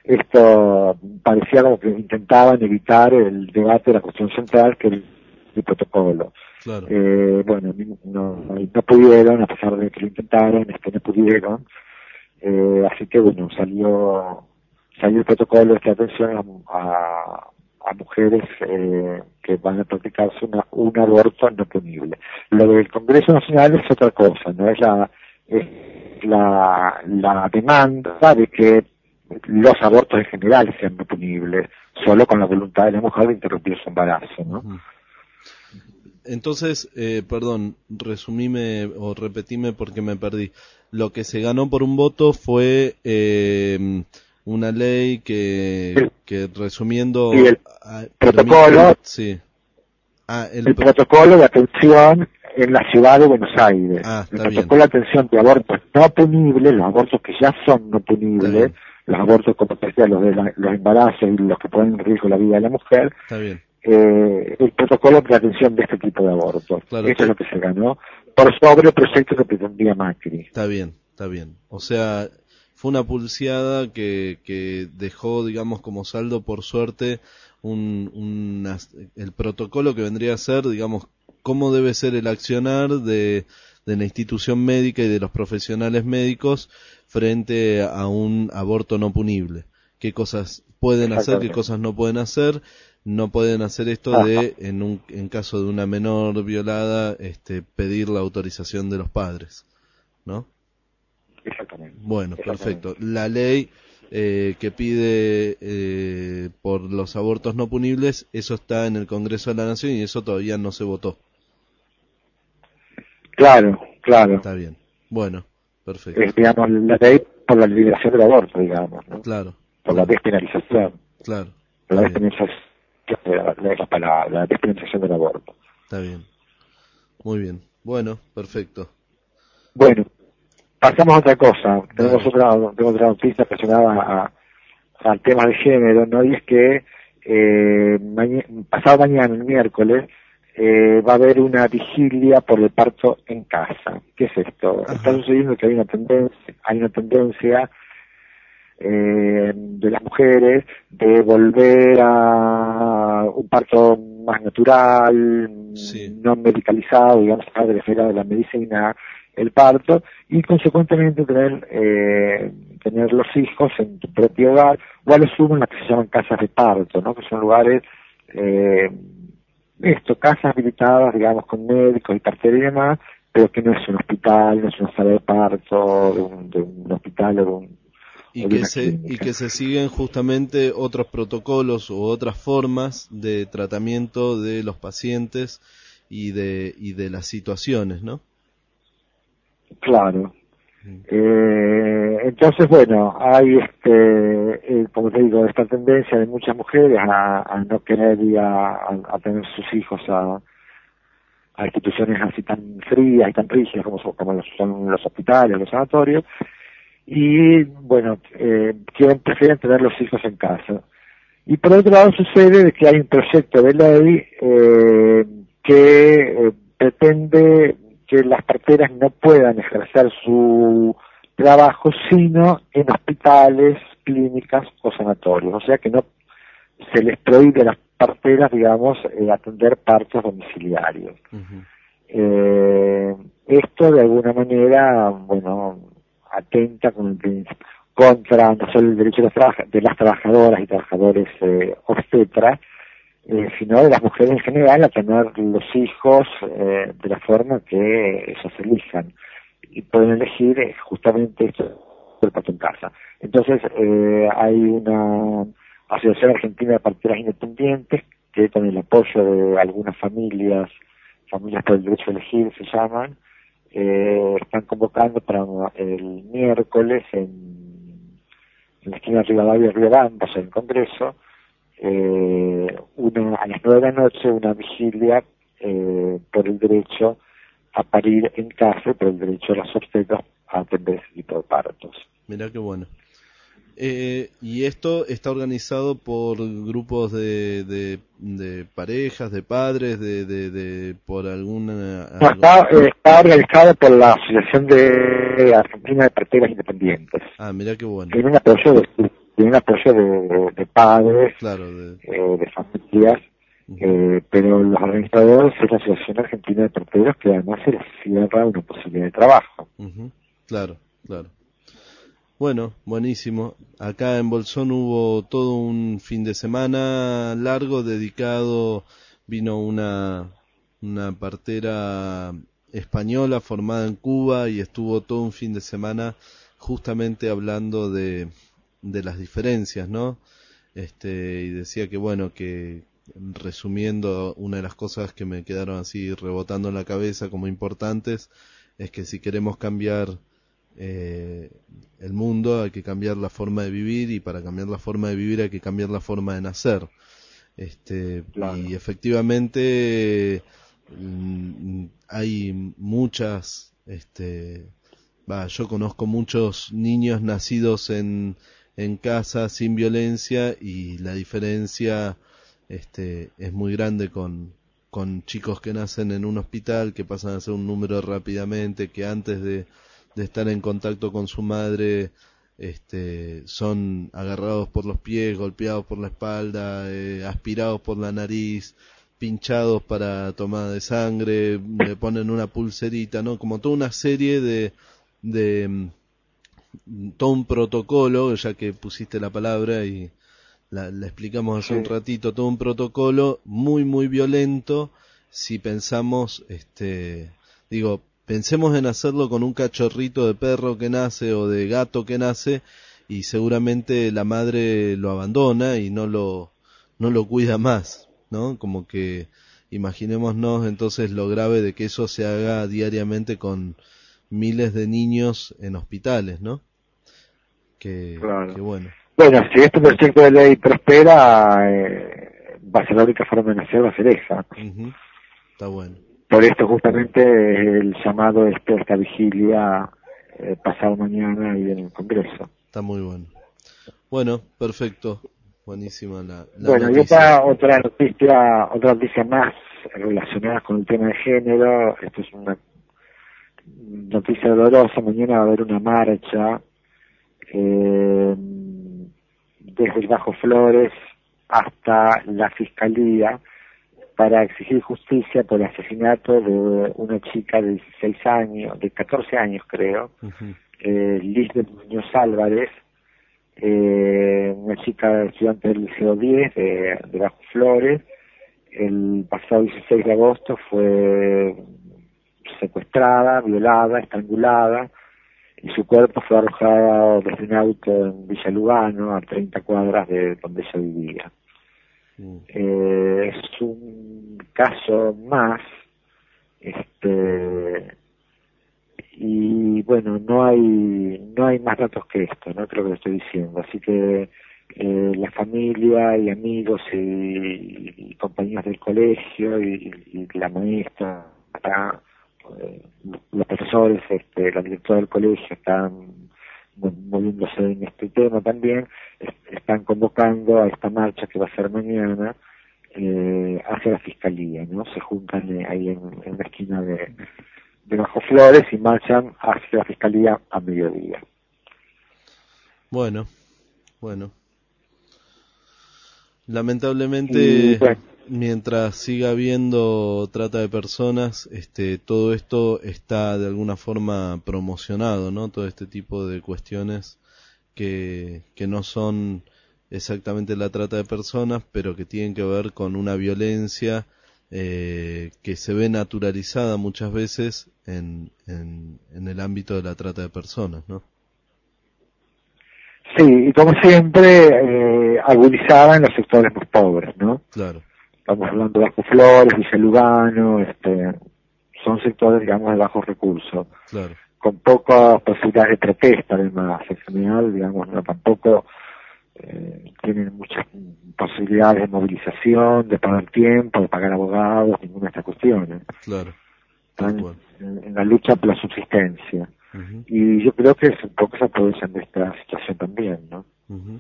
esto parecía como que intentaban evitar el debate de la cuestión central, que es el, el protocolo. Claro. Eh, bueno, no, no, no pudieron, a pesar de que lo intentaron, este, no pudieron. Eh, así que bueno, salió salió el protocolo de atención a, a, a mujeres eh, que van a practicarse una, un aborto no punible. Lo del Congreso Nacional es otra cosa, no es la es la, la demanda de que los abortos en general sean no punibles, solo con la voluntad de la mujer de interrumpir su embarazo, ¿no? Uh-huh. Entonces, eh, perdón, resumime o repetime porque me perdí. Lo que se ganó por un voto fue eh, una ley que, que resumiendo... Y el ah, protocolo, permite, sí. ah, el, el protocolo de atención en la ciudad de Buenos Aires. Ah, el está protocolo de atención de abortos no punibles, los abortos que ya son no punibles, los abortos como te decía, los de la, los embarazos y los que ponen en riesgo la vida de la mujer. Está bien. Eh, el protocolo de atención de este tipo de abortos. Claro, Eso que... es lo que se ganó por sobre el proyecto que pretendía Macri. Está bien, está bien. O sea, fue una pulseada que, que dejó, digamos, como saldo, por suerte, un, una, el protocolo que vendría a ser, digamos, cómo debe ser el accionar de, de la institución médica y de los profesionales médicos frente a un aborto no punible. Qué cosas pueden hacer, qué cosas no pueden hacer. No pueden hacer esto Ajá. de, en un en caso de una menor violada, este, pedir la autorización de los padres, ¿no? Exactamente. Bueno, Exactamente. perfecto. La ley eh, que pide eh, por los abortos no punibles, eso está en el Congreso de la Nación y eso todavía no se votó. Claro, claro. Está bien. Bueno, perfecto. Es, digamos, la ley por la liberación del aborto, digamos, ¿no? Claro. Por la despenalización. Claro. Por la despenalización. La, la, la, la despenalización del aborto. Está bien. Muy bien. Bueno, perfecto. Bueno, pasamos a otra cosa. Vale. Tenemos otra, tenemos otra noticia relacionada a, al tema de género, ¿no? Y es que eh, maña, pasado mañana, el miércoles, eh, va a haber una vigilia por el parto en casa. ¿Qué es esto? Ajá. Está sucediendo que hay una tendencia, hay una tendencia Eh, de las mujeres de volver a un parto más natural, Sí. no medicalizado, digamos, de la esfera de la medicina, el parto, y consecuentemente tener eh, tener los hijos en tu propio hogar, o a lo sumo en las que se llaman casas de parto, ¿no? Que son lugares, eh, esto, casas habilitadas, digamos, con médicos y parteras y demás, pero que no es un hospital, no es una sala de parto, de un, de un hospital o de un Y que, se, y que se siguen justamente otros protocolos u otras formas de tratamiento de los pacientes y de y de las situaciones, ¿no? Claro. Mm. Eh, entonces, bueno, hay, este, eh, como te digo, esta tendencia de muchas mujeres a, a no querer ir a, a, a tener sus hijos a, a instituciones así tan frías y tan rígidas como son, como son los hospitales, los sanatorios, y bueno, eh, quieren, prefieren tener los hijos en casa. Y por otro lado sucede de que hay un proyecto de ley eh, que eh, pretende que las parteras no puedan ejercer su trabajo sino en hospitales, clínicas o sanatorios, o sea que no se les prohíbe a las parteras, digamos, eh, atender partos domiciliarios. Uh-huh. Eh, esto de alguna manera, bueno, atenta con el, contra no solo el derecho de las, trabaja, de las trabajadoras y trabajadores eh, obstetras, eh, sino de las mujeres en general a tener los hijos eh, de la forma que ellos elijan y pueden elegir eh, justamente esto del parto en casa. Entonces eh, hay una Asociación Argentina de Parteras Independientes que con el apoyo de algunas familias, familias por el derecho a elegir se llaman, Eh, están convocando para el miércoles en, en la esquina de Rivadavia y Riobamba, en el Congreso, eh, una, a las nueve de la noche una vigilia eh, por el derecho a parir en casa, por el derecho de las obstetras a atender ese tipo de partos. mirá qué bueno. Eh, y esto está organizado por grupos de, de, de parejas, de padres, de, de, de por alguna... No, está, eh, está organizado por la Asociación de Argentina de Parteras Independientes. Ah, mirá qué bueno. Tiene un apoyo de, tiene un apoyo de, de padres, claro, de, eh, de familias, uh-huh. eh, pero los organizadores es la Asociación Argentina de Parteros, que además se les cierra una posibilidad de trabajo. Uh-huh. Claro, claro. Bueno, buenísimo. Acá en Bolsón hubo todo un fin de semana largo dedicado, vino una, una partera española formada en Cuba y estuvo todo un fin de semana justamente hablando de, de las diferencias, ¿no? Este, y decía que bueno, que resumiendo, una de las cosas que me quedaron así rebotando en la cabeza como importantes es que si queremos cambiar Eh, el mundo hay que cambiar la forma de vivir, y para cambiar la forma de vivir hay que cambiar la forma de nacer. Este, claro. Y efectivamente mm, hay muchas, este, bah, yo conozco muchos niños nacidos en, en casa sin violencia, y la diferencia este, es muy grande con, con chicos que nacen en un hospital, que pasan a ser un número rápidamente, que antes de de estar en contacto con su madre, este, son agarrados por los pies, golpeados por la espalda, eh, aspirados por la nariz, pinchados para tomada de sangre, le ponen una pulserita, ¿no? Como toda una serie de, de, todo un protocolo, ya que pusiste la palabra y la, la explicamos hace sí. un ratito, todo un protocolo muy, muy violento, si pensamos, este, digo, pensemos en hacerlo con un cachorrito de perro que nace o de gato que nace, y seguramente la madre lo abandona y no lo no lo cuida más, ¿no? Como que imaginémonos entonces lo grave de que eso se haga diariamente con miles de niños en hospitales, ¿no? Que, claro. que bueno. Bueno, si este proyecto de ley prospera, eh, va a ser la única forma de nacer, va a ser esa. Uh-huh. Está bueno. Por esto justamente el llamado este, esta vigilia eh, pasado mañana y en el Congreso. Está muy bueno. Bueno, perfecto. Buenísima la, la Bueno, noticia. y otra, otra noticia, otra noticia más relacionada con el tema de género. Esto es una noticia dolorosa. Mañana va a haber una marcha eh, desde el Bajo Flores hasta la Fiscalía para exigir justicia por el asesinato de una chica de dieciséis años, de catorce años creo, uh-huh. eh, Liz de Muñoz Álvarez, eh, una chica estudiante del Liceo diez de, de Bajo Flores. El pasado dieciséis de agosto fue secuestrada, violada, estrangulada, y su cuerpo fue arrojado desde un auto en Villa Lugano, a treinta cuadras de donde ella vivía. Eh, es un caso más, este, y bueno, no hay no hay más datos que esto, no creo que lo estoy diciendo, así que eh, la familia y amigos y, y compañeros del colegio y, y la maestra, eh, los profesores, este, la directora del colegio están moviéndose en este tema también, están convocando a esta marcha que va a ser mañana eh, hacia la Fiscalía, ¿no? Se juntan eh, ahí en, en la esquina de, de Bajo Flores y marchan hacia la Fiscalía a mediodía. Bueno, bueno. Lamentablemente, y, bueno, mientras siga habiendo trata de personas, este, todo esto está de alguna forma promocionado, ¿no? Todo este tipo de cuestiones que, que no son exactamente la trata de personas, pero que tienen que ver con una violencia eh, que se ve naturalizada muchas veces en, en, en el ámbito de la trata de personas, ¿no? Sí, y como siempre, eh, agudizada en los sectores más pobres, ¿no? Claro. Estamos hablando de Bajo Flores, Villa Lugano, este, son sectores, digamos, de bajos recursos. Claro. Con pocas posibilidades de protesta, además, en general, digamos, no tampoco eh, tienen muchas posibilidades de movilización, de pagar tiempo, de pagar abogados, ninguna de estas cuestiones. Claro. Están en, en la lucha por la subsistencia. Uh-huh. Y yo creo que es un poco se aprovechan de esta situación también, ¿no? Uh-huh.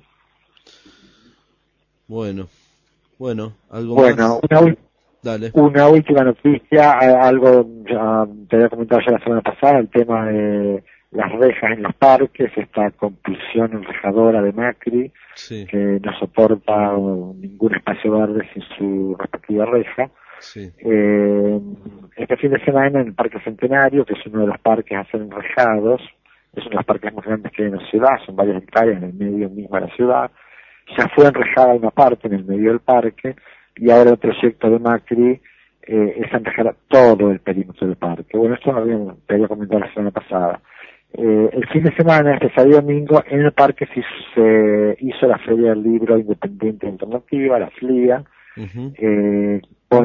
Bueno, bueno, algo bueno, más. Una, Dale. Una última noticia, algo ya te había comentado ya la semana pasada, el tema de las rejas en los parques, esta compulsión enrejadora de Macri, sí. que no soporta ningún espacio verde sin su respectiva reja. Sí. Eh, este fin de semana en el Parque Centenario, que es uno de los parques a ser enrejados, es uno de los parques más grandes que hay en la ciudad, son varias hectáreas en el medio mismo de la ciudad, ya fue enrejada una parte en el medio del parque, y ahora el proyecto de Macri eh, es enrejar todo el perímetro del parque. Bueno, esto había, te había comentado la semana pasada. Eh, el fin de semana, este sábado y domingo, en el parque se, se hizo la Feria del Libro Independiente Alternativa, la F L I A, uh-huh. eh, con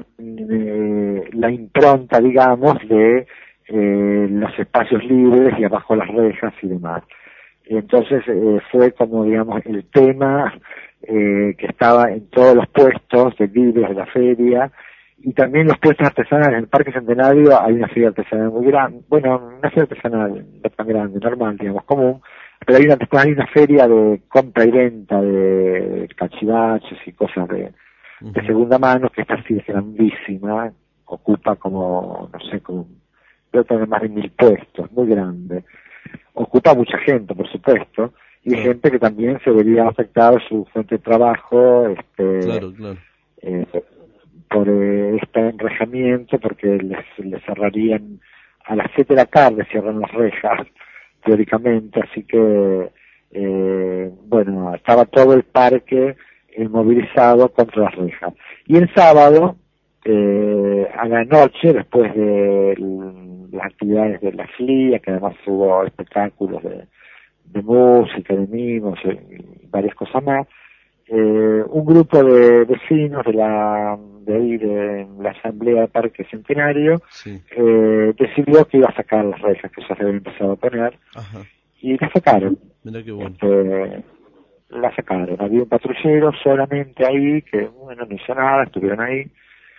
eh, la impronta, digamos, de eh, los espacios libres y abajo las rejas y demás. Entonces eh, fue como, digamos, el tema eh, que estaba en todos los puestos de libros de la feria, y también los puestos artesanales. En el Parque Centenario hay una feria artesanal muy grande, bueno, una feria artesanal no tan grande, normal, digamos, común, pero hay una, después hay una feria de compra y venta de cachivaches y cosas de, uh-huh. de segunda mano, que esta sí es grandísima, ocupa como, no sé, como, creo que tiene más de mil puestos, muy grande. Ocupa mucha gente, por supuesto, y sí. gente que también se vería afectado su fuente de trabajo, este, claro, claro. Eh, por eh, este enrejamiento, porque les, les cerrarían a las siete de la tarde, cierran las rejas, teóricamente, así que, eh, bueno, estaba todo el parque eh, movilizado contra las rejas. Y el sábado, eh, a la noche, después de el, las actividades de la F L I A, que además hubo espectáculos de, de música, de mimos y varias cosas más, eh, un grupo de vecinos de la de ahí de la asamblea de Parque Centenario sí. eh, decidió que iba a sacar las rejas que ya se habían empezado a poner. Ajá. Y las sacaron. Mirá qué bueno. Este, la sacaron. Había un patrullero solamente ahí que, bueno, no hizo nada, estuvieron ahí.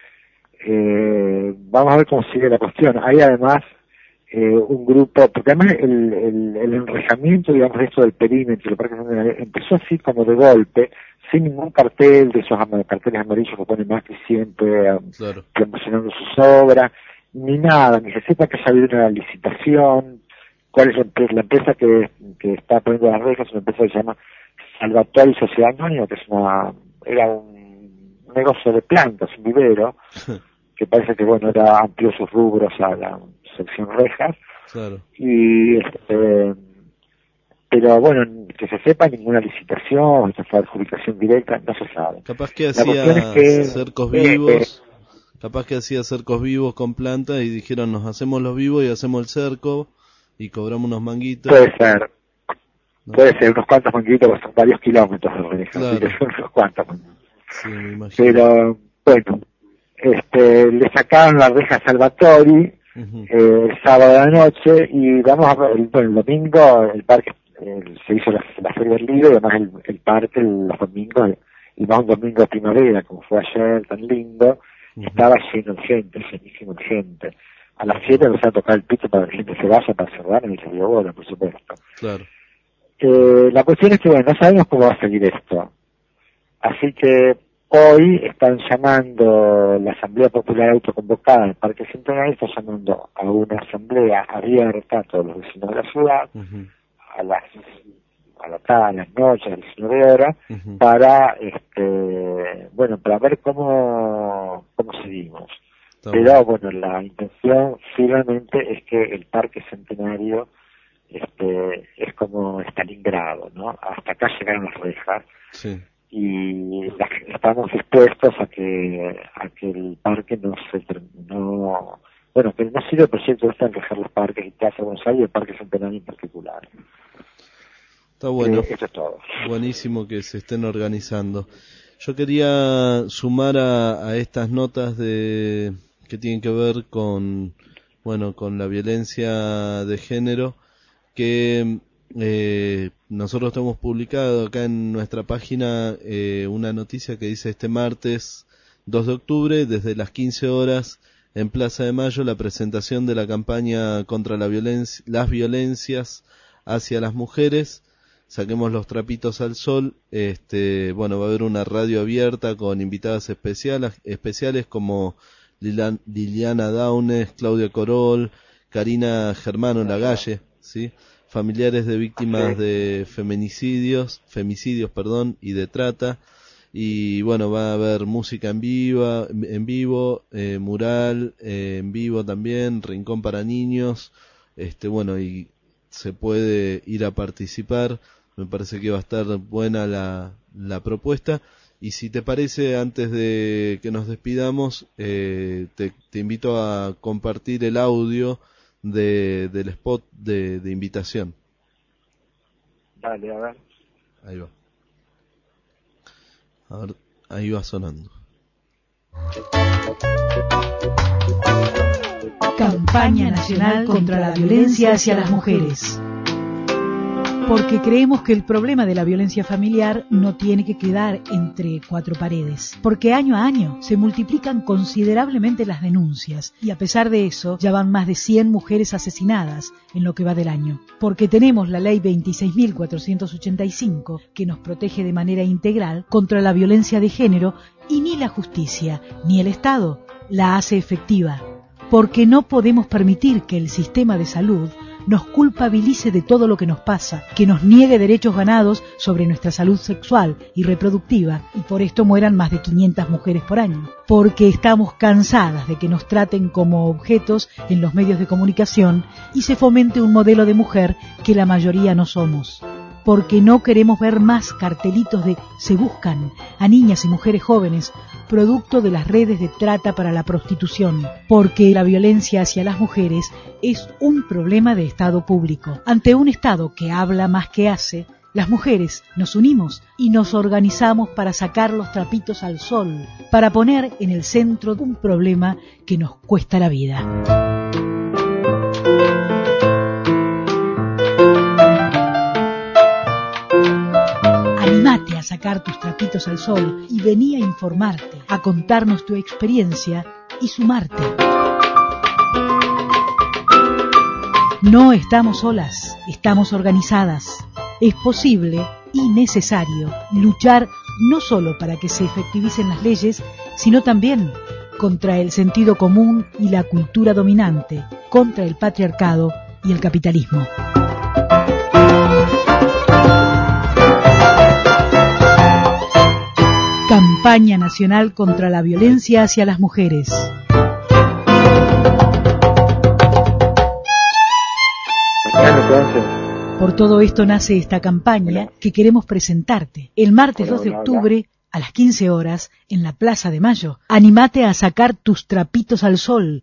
Eh, vamos a ver cómo sigue la cuestión. Hay además eh, un grupo, porque además el, el, el enrejamiento, digamos, esto del perímetro, el Parque Centenario, empezó así como de golpe, sin ningún cartel de esos carteles amarillos que pone Macri siempre claro. promocionando sus obras, ni nada, ni se sepa que ya había una licitación. ¿Cuál es la empresa? La empresa que, que está poniendo las rejas es una empresa que se llama Salvatore Sociedad Anónima, que es una, era un negocio de plantas, un vivero, que parece que, bueno, era amplió sus rubros a la sección rejas. Claro. Y, este, pero bueno, que se sepa, ninguna licitación, esta fue adjudicación directa, no se sabe. Capaz que hacía es que, cercos vivos, eh, eh, capaz que hacía cercos vivos con plantas y dijeron, nos hacemos los vivos y hacemos el cerco y cobramos unos manguitos. Puede ser, no. puede ser, unos cuantos manguitos, porque son varios kilómetros de rejas, claro. así que son unos cuantos manguitos. Sí, me imagino. Pero, bueno, este, le sacaron la reja a Salvatori, uh-huh. eh, el sábado de la noche, y vamos a ver, el, bueno, el domingo el parque el, se hizo la, la Feria del Libro, y además el, el parque el, los domingos, y más un domingo de primavera, como fue ayer, tan lindo, uh-huh. estaba lleno de gente, llenísimo de gente. A las siete empezó a tocar el pito para que la gente se vaya, para cerrar, y se dio bola, por supuesto. Claro. Eh, la cuestión es que, bueno, no sabemos cómo va a seguir esto. Así que hoy están llamando, la Asamblea Popular Autoconvocada del Parque Centenario está llamando a una asamblea abierta a todos los vecinos de la ciudad, uh-huh. a las a la tarde, a las noches, a las diecinueve horas, uh-huh. para, este, bueno, para ver cómo, cómo seguimos. Está Pero, bueno. bueno, la intención finalmente es que el Parque Centenario este es como Stalingrado, ¿no? Hasta acá llegaron las rejas. Sí. Y la, estamos dispuestos a que a que el parque no se no bueno que no sirve el proyecto este de enrejar los parques y Plaza Buenos Aires y el Parque Centenario en particular. Está bueno. Eh, eso es todo. Buenísimo que se estén organizando. Yo quería sumar a, a estas notas de que tienen que ver con bueno con la violencia de género que Eh, nosotros hemos publicado acá en nuestra página eh, una noticia que dice este martes dos de octubre desde las quince horas en Plaza de Mayo la presentación de la campaña contra la violencia, las violencias hacia las mujeres. Saquemos los trapitos al sol. Este, bueno, va a haber una radio abierta con invitadas especiales, especiales como Lilan, Liliana Daunes, Claudia Corol, Karina Germano Lagalle, ¿sí? Familiares de víctimas de feminicidios, femicidios, perdón, y de trata. Y bueno, va a haber música en vivo, en vivo, eh, mural eh, en vivo también, rincón para niños, este, bueno, y se puede ir a participar. Me parece que va a estar buena la, la propuesta. Y si te parece, antes de que nos despidamos, eh, te, te invito a compartir el audio de, del spot de, de invitación. Dale, a ver. Ahí va. A ver, ahí va sonando. Campaña Nacional contra la Violencia hacia las Mujeres. Porque creemos que el problema de la violencia familiar no tiene que quedar entre cuatro paredes. Porque año a año se multiplican considerablemente las denuncias y a pesar de eso ya van más de cien mujeres asesinadas en lo que va del año. Porque tenemos la ley veintiséis mil cuatrocientos ochenta y cinco que nos protege de manera integral contra la violencia de género y ni la justicia ni el Estado la hace efectiva. Porque no podemos permitir que el sistema de salud nos culpabilice de todo lo que nos pasa, que nos niegue derechos ganados sobre nuestra salud sexual y reproductiva, y por esto mueran más de quinientas mujeres por año. Porque estamos cansadas de que nos traten como objetos en los medios de comunicación y se fomente un modelo de mujer que la mayoría no somos. Porque no queremos ver más cartelitos de se buscan a niñas y mujeres jóvenes producto de las redes de trata para la prostitución. Porque la violencia hacia las mujeres es un problema de Estado público. Ante un Estado que habla más que hace, las mujeres nos unimos y nos organizamos para sacar los trapitos al sol, para poner en el centro un problema que nos cuesta la vida. Animate a sacar tus trapitos al sol y vení a informarte, a contarnos tu experiencia y sumarte. No estamos solas, estamos organizadas. Es posible y necesario luchar no solo para que se efectivicen las leyes, sino también contra el sentido común y la cultura dominante, contra el patriarcado y el capitalismo. Campaña Nacional contra la Violencia hacia las Mujeres. Por todo esto nace esta campaña que queremos presentarte el martes dos de octubre a las quince horas en la Plaza de Mayo. Animate a sacar tus trapitos al sol.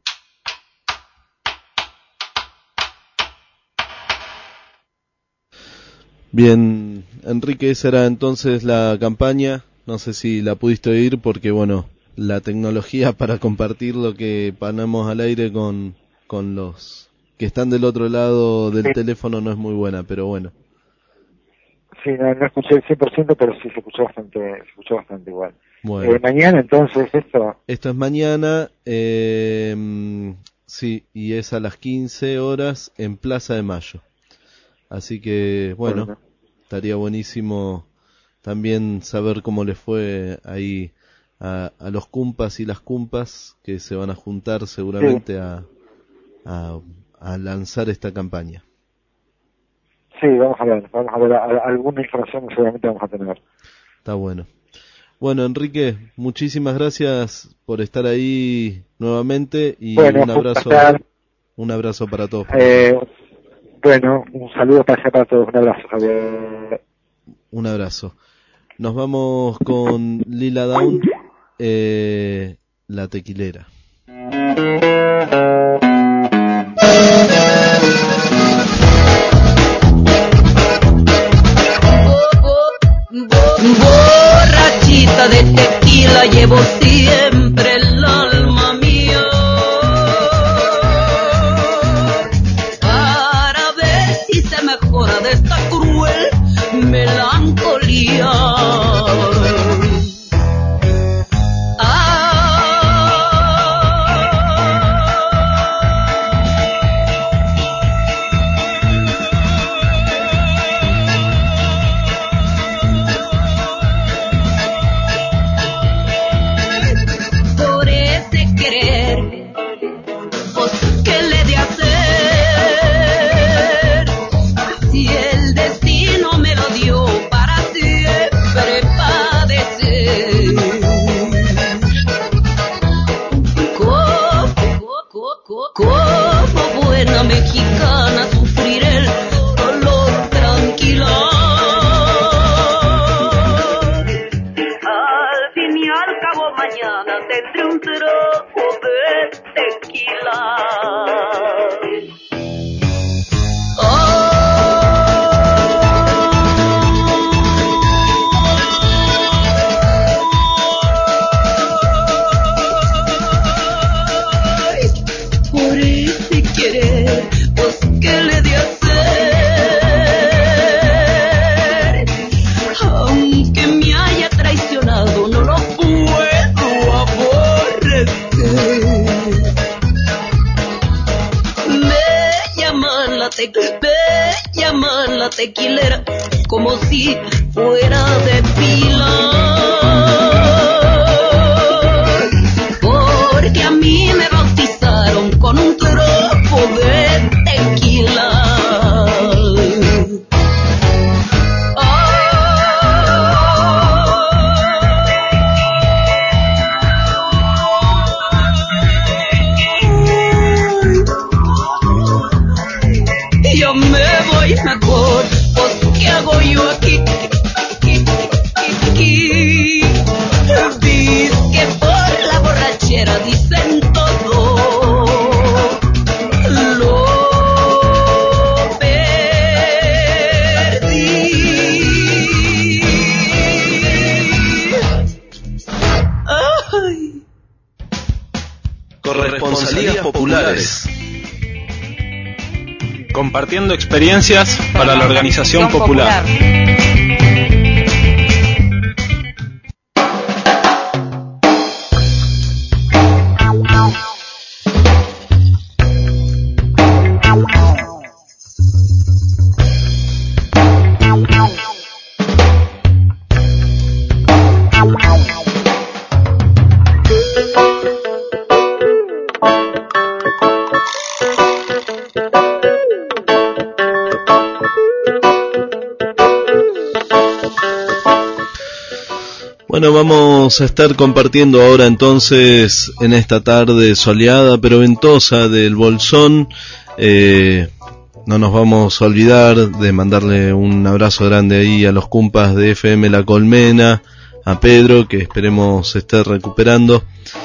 Bien, Enrique, esa era entonces la campaña. No sé si la pudiste oír porque, bueno, la tecnología para compartir lo que ponemos al aire con, con los que están del otro lado del sí. teléfono no es muy buena, pero bueno. Sí, no, no escuché el cien por ciento, pero sí se escuchó bastante, se escuchó bastante igual. Bueno. Eh, mañana, entonces, esto... Esto es mañana, eh, sí, y es a las quince horas en Plaza de Mayo. Así que, bueno, bueno. estaría buenísimo también saber cómo les fue ahí a, a los cumpas y las cumpas que se van a juntar seguramente sí. a, a, a lanzar esta campaña. Sí, vamos a ver, vamos a ver, a, a, alguna información seguramente vamos a tener. Está bueno. Bueno, Enrique, muchísimas gracias por estar ahí nuevamente y bueno, un abrazo, un abrazo para todos. Eh, bueno, un saludo para, para todos, un abrazo, Javier. Un abrazo. Nos vamos con Lila Down, eh, La Tequilera. Borrachita de tequila llevo siempre el alma mía para ver si se mejora de esta cruel melancolía. llaman la tequilera como si fuera de pila. Porque a mí me bautizaron con un tropo de tequila. Yo me voy mejor, pues ¿qué hago yo aquí? aquí, aquí, aquí? Dice que por la borrachera dicen todo. Lo perdí. Ay. Corresponsalías populares. Compartiendo experiencias para la organización popular. Bueno, vamos a estar compartiendo ahora entonces en esta tarde soleada pero ventosa del Bolsón. Eh, no nos vamos a olvidar de mandarle un abrazo grande ahí a los cumpas de F M La Colmena, a Pedro, que esperemos se esté recuperando.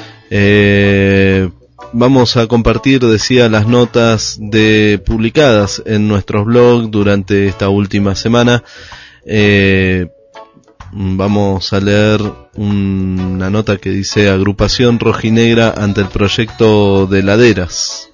Eh, vamos a compartir, decía, las notas de publicadas en nuestros blogs durante esta última semana. Eh, Vamos a leer una nota que dice: Agrupación Rojinegra ante el proyecto de laderas.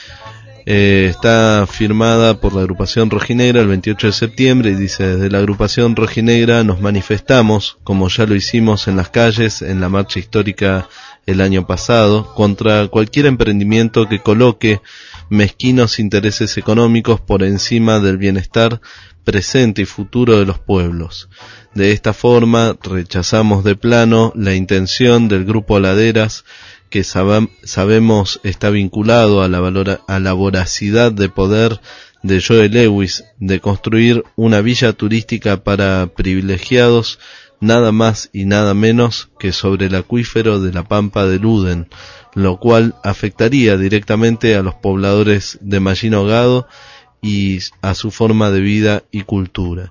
Eh, está firmada por la Agrupación Rojinegra el veintiocho de septiembre y dice: desde la Agrupación Rojinegra nos manifestamos, como ya lo hicimos en las calles, en la marcha histórica el año pasado, contra cualquier emprendimiento que coloque mezquinos intereses económicos por encima del bienestar presente y futuro de los pueblos. De esta forma, rechazamos de plano la intención del Grupo Laderas, que sab- sabemos está vinculado a la, valora- a la voracidad de poder de Joe Lewis de construir una villa turística para privilegiados, nada más y nada menos que sobre el acuífero de la Pampa de Luden, lo cual afectaría directamente a los pobladores de Mallín Hogado y a su forma de vida y cultura.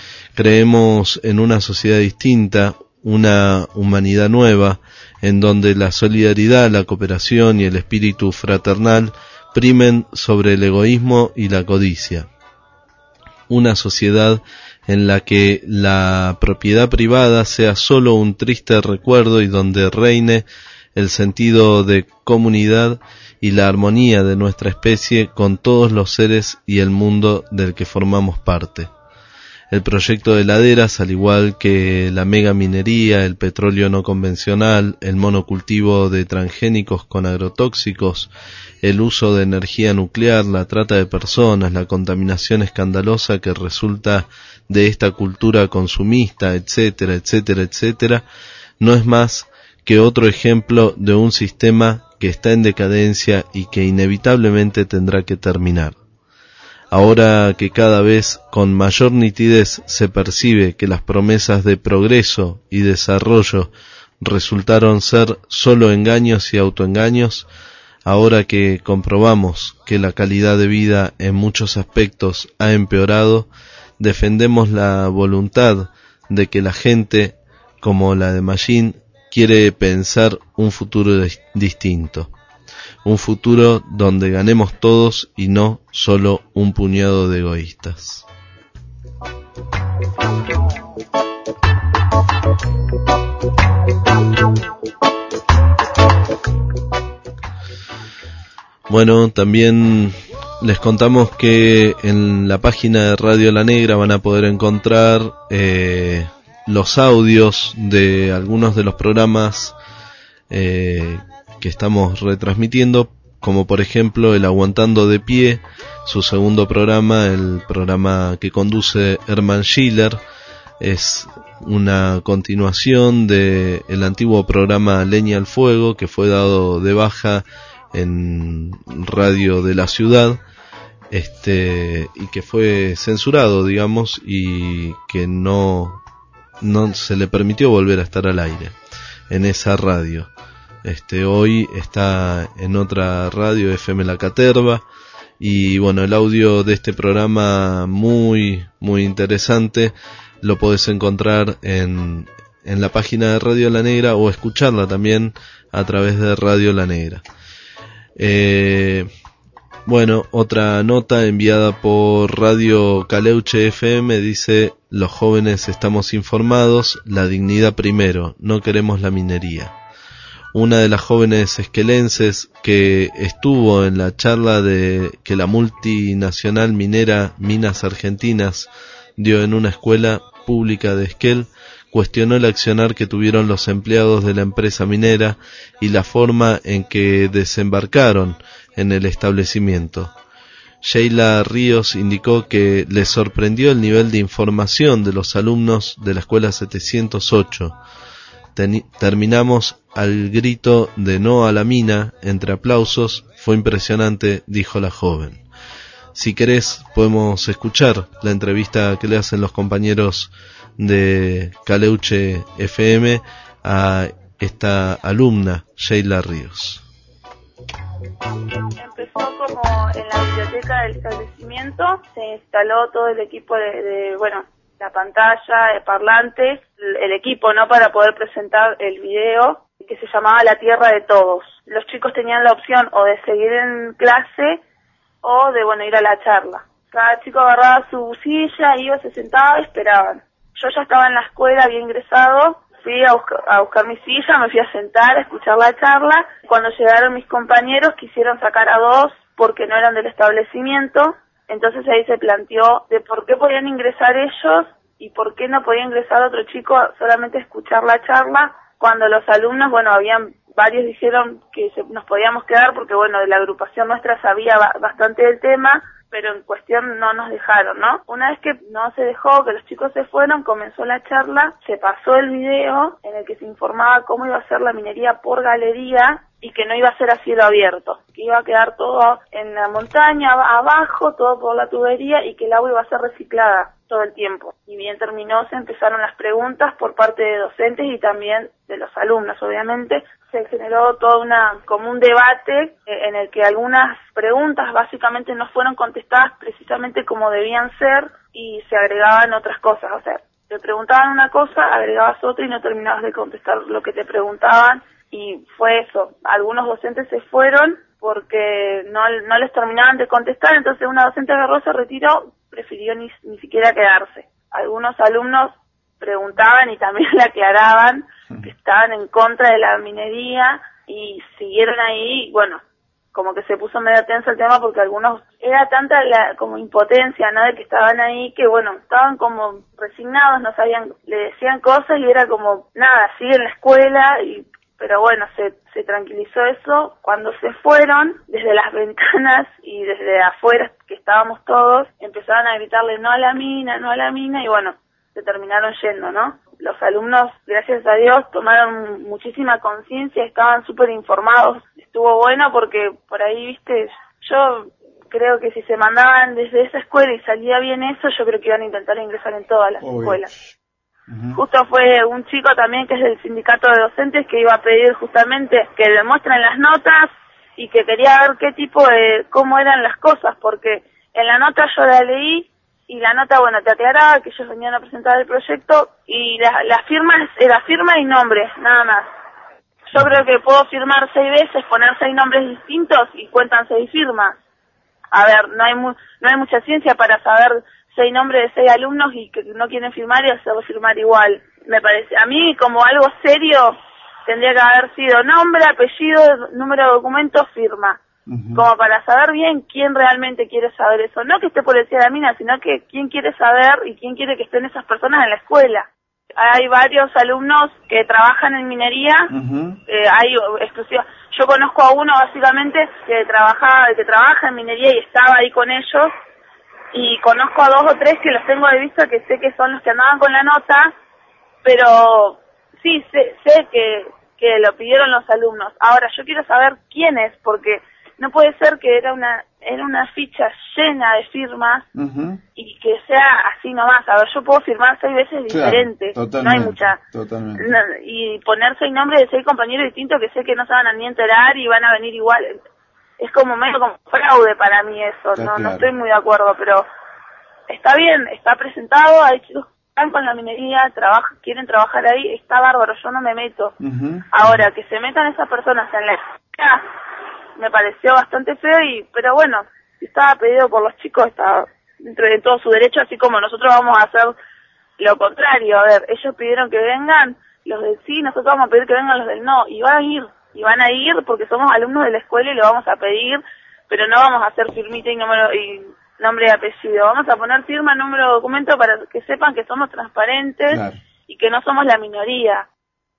Creemos en una sociedad distinta, una humanidad nueva, en donde la solidaridad, la cooperación y el espíritu fraternal primen sobre el egoísmo y la codicia. Una sociedad en la que la propiedad privada sea solo un triste recuerdo y donde reine el sentido de comunidad y la armonía de nuestra especie con todos los seres y el mundo del que formamos parte. El proyecto de laderas, al igual que la megaminería, el petróleo no convencional, el monocultivo de transgénicos con agrotóxicos, el uso de energía nuclear, la trata de personas, la contaminación escandalosa que resulta de esta cultura consumista, etcétera, etcétera, etcétera, no es más que otro ejemplo de un sistema que está en decadencia y que inevitablemente tendrá que terminar. Ahora que cada vez con mayor nitidez se percibe que las promesas de progreso y desarrollo resultaron ser solo engaños y autoengaños, ahora que comprobamos que la calidad de vida en muchos aspectos ha empeorado, defendemos la voluntad de que la gente, como la de Mallín, quiere pensar un futuro distinto. Un futuro donde ganemos todos y no solo un puñado de egoístas. Bueno, también les contamos que en la página de Radio La Negra van a poder encontrar eh, los audios de algunos de los programas eh, que estamos retransmitiendo, como por ejemplo el Aguantando de Pie, su segundo programa, el programa que conduce Hermann Schiller. Es una continuación de el antiguo programa Leña al Fuego, que fue dado de baja en Radio de la Ciudad, este, y que fue censurado, digamos, y que no, no se le permitió volver a estar al aire en esa radio. Este, hoy está en otra radio, F M La Caterva, y bueno, el audio de este programa muy, muy interesante, lo podés encontrar en, en la página de Radio La Negra, o escucharla también a través de Radio La Negra. Eh, bueno, otra nota enviada por Radio Caleuche F M dice: los jóvenes estamos informados, la dignidad primero, no queremos la minería. Una de las jóvenes esquelenses que estuvo en la charla de que la multinacional minera Minas Argentinas dio en una escuela pública de Esquel, cuestionó el accionar que tuvieron los empleados de la empresa minera y la forma en que desembarcaron en el establecimiento. Sheila Ríos indicó que le sorprendió el nivel de información de los alumnos de la escuela setecientos ocho. Ten- terminamos al grito de no a la mina, entre aplausos. Fue impresionante, dijo la joven. Si querés, podemos escuchar la entrevista que le hacen los compañeros de Caleuche F M a esta alumna, Sheila Ríos. Empezó como en la biblioteca del establecimiento, se instaló todo el equipo de, de bueno, la pantalla, el parlante, el, el equipo, ¿no?, para poder presentar el video, que se llamaba La Tierra de Todos. Los chicos tenían la opción o de seguir en clase o de, bueno, ir a la charla. Cada chico agarraba su silla, iba, se sentaba y esperaban. Yo ya estaba en la escuela, había ingresado, fui a, buscar, a buscar mi silla, me fui a sentar a escuchar la charla. Cuando llegaron mis compañeros quisieron sacar a dos porque no eran del establecimiento, entonces ahí se planteó de por qué podían ingresar ellos y por qué no podía ingresar otro chico solamente a escuchar la charla, cuando los alumnos, bueno, habían varios dijeron que se, nos podíamos quedar porque, bueno, de la agrupación nuestra sabía ba- bastante del tema, pero en cuestión no nos dejaron, ¿no? Una vez que no se dejó, que los chicos se fueron, comenzó la charla, se pasó el video en el que se informaba cómo iba a ser la minería por galería y que no iba a ser a cielo abierto, que iba a quedar todo en la montaña, abajo, todo por la tubería y que el agua iba a ser reciclada todo el tiempo. Y bien terminó, se empezaron las preguntas por parte de docentes y también de los alumnos, obviamente. Se generó todo una como un debate en el que algunas preguntas básicamente no fueron contestadas precisamente como debían ser y se agregaban otras cosas. O sea, te preguntaban una cosa, agregabas otra y no terminabas de contestar lo que te preguntaban, y fue eso. Algunos docentes se fueron porque no, no les terminaban de contestar, entonces una docente agarró, se retiró, prefirió ni, ni siquiera quedarse. Algunos alumnos preguntaban y también le aclaraban que estaban en contra de la minería y siguieron ahí. Bueno, como que se puso medio tenso el tema porque algunos, era tanta la como impotencia, ¿no?, de que estaban ahí, que bueno, estaban como resignados, no sabían, le decían cosas y era como, nada, sigue en la escuela, y pero bueno, se, se tranquilizó eso. Cuando se fueron, desde las ventanas y desde afuera, que estábamos todos, empezaron a gritarle no a la mina, no a la mina, y bueno, se terminaron yendo, ¿no? Los alumnos, gracias a Dios, tomaron muchísima conciencia, estaban súper informados. Estuvo bueno porque por ahí, viste, yo creo que si se mandaban desde esa escuela y salía bien eso, yo creo que iban a intentar ingresar en todas las Obvio. escuelas. Uh-huh. Justo fue un chico también que es del sindicato de docentes que iba a pedir justamente que demuestren las notas y que quería ver qué tipo de, cómo eran las cosas, porque en la nota yo la leí y la nota, bueno, te aclaraba que ellos venían a presentar el proyecto y la, la firma era firma y nombre, nada más. Yo creo que puedo firmar seis veces, poner seis nombres distintos y cuentan seis firmas. A ver, no hay mu- no hay mucha ciencia para saber seis nombres de seis alumnos y que no quieren firmar y hacerlo firmar igual. Me parece, a mí como algo serio tendría que haber sido nombre, apellido, número de documento, firma. Uh-huh. Como para saber bien quién realmente quiere saber eso. No que esté policía de la mina, sino que quién quiere saber y quién quiere que estén esas personas en la escuela. hay varios alumnos que trabajan en minería, uh-huh. eh, hay exclusiva. Yo conozco a uno básicamente que trabaja, que trabaja en minería y estaba ahí con ellos, y conozco a dos o tres que los tengo de vista que sé que son los que andaban con la nota, pero sí, sé, sé que, que lo pidieron los alumnos. Ahora, yo quiero saber quién es, porque no puede ser que era una era una ficha llena de firmas uh-huh. y que sea así nomás. A ver, yo puedo firmar seis veces diferentes, claro, no hay mucha. Totalmente. No, y poner seis nombres de seis compañeros distintos que sé que no se van a ni enterar y van a venir igual. Es como medio como fraude para mí eso, no, claro. no estoy muy de acuerdo, pero está bien, está presentado, hay chicos que están con la minería, trabajan, quieren trabajar ahí, está bárbaro, yo no me meto. Uh-huh. Ahora, que se metan esas personas en la escuela, me pareció bastante feo, y pero bueno, si estaba pedido por los chicos, está dentro de todo su derecho, así como nosotros vamos a hacer lo contrario. A ver, ellos pidieron que vengan los del sí, nosotros vamos a pedir que vengan los del no, y van a ir, y van a ir porque somos alumnos de la escuela y lo vamos a pedir, pero no vamos a hacer firmita y número y nombre y apellido, vamos a poner firma, número de documento para que sepan que somos transparentes, claro, y que no somos la minoría.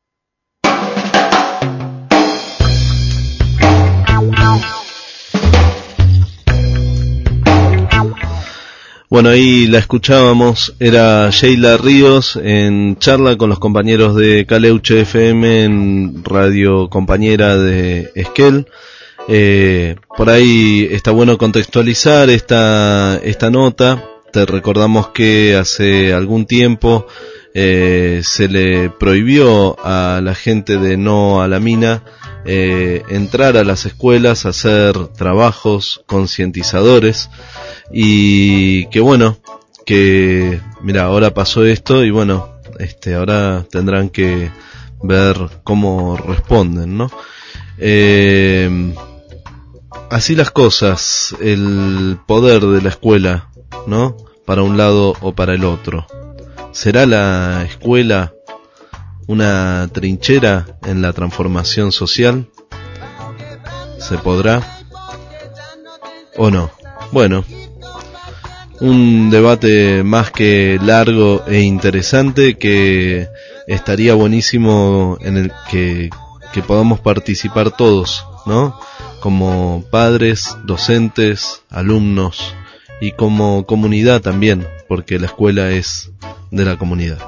Bueno, ahí la escuchábamos, era Sheila Ríos en charla con los compañeros de Caleuche F M en radio compañera de Esquel. Eh, por ahí está bueno contextualizar esta, esta nota. Te recordamos que hace algún tiempo eh, se le prohibió a la gente de No a la Mina eh, entrar a las escuelas a hacer trabajos concientizadores. Y que bueno, que mira, ahora pasó esto y bueno, este ahora tendrán que ver cómo responden, ¿no? Eh, así las cosas, el poder de la escuela, ¿no? Para un lado o para el otro. ¿Será la escuela una trinchera en la transformación social? ¿Se podrá? ¿O no? Bueno, un debate más que largo e interesante que estaría buenísimo en el que, que podamos participar todos, ¿no? Como padres, docentes, alumnos y como comunidad también, porque la escuela es de la comunidad.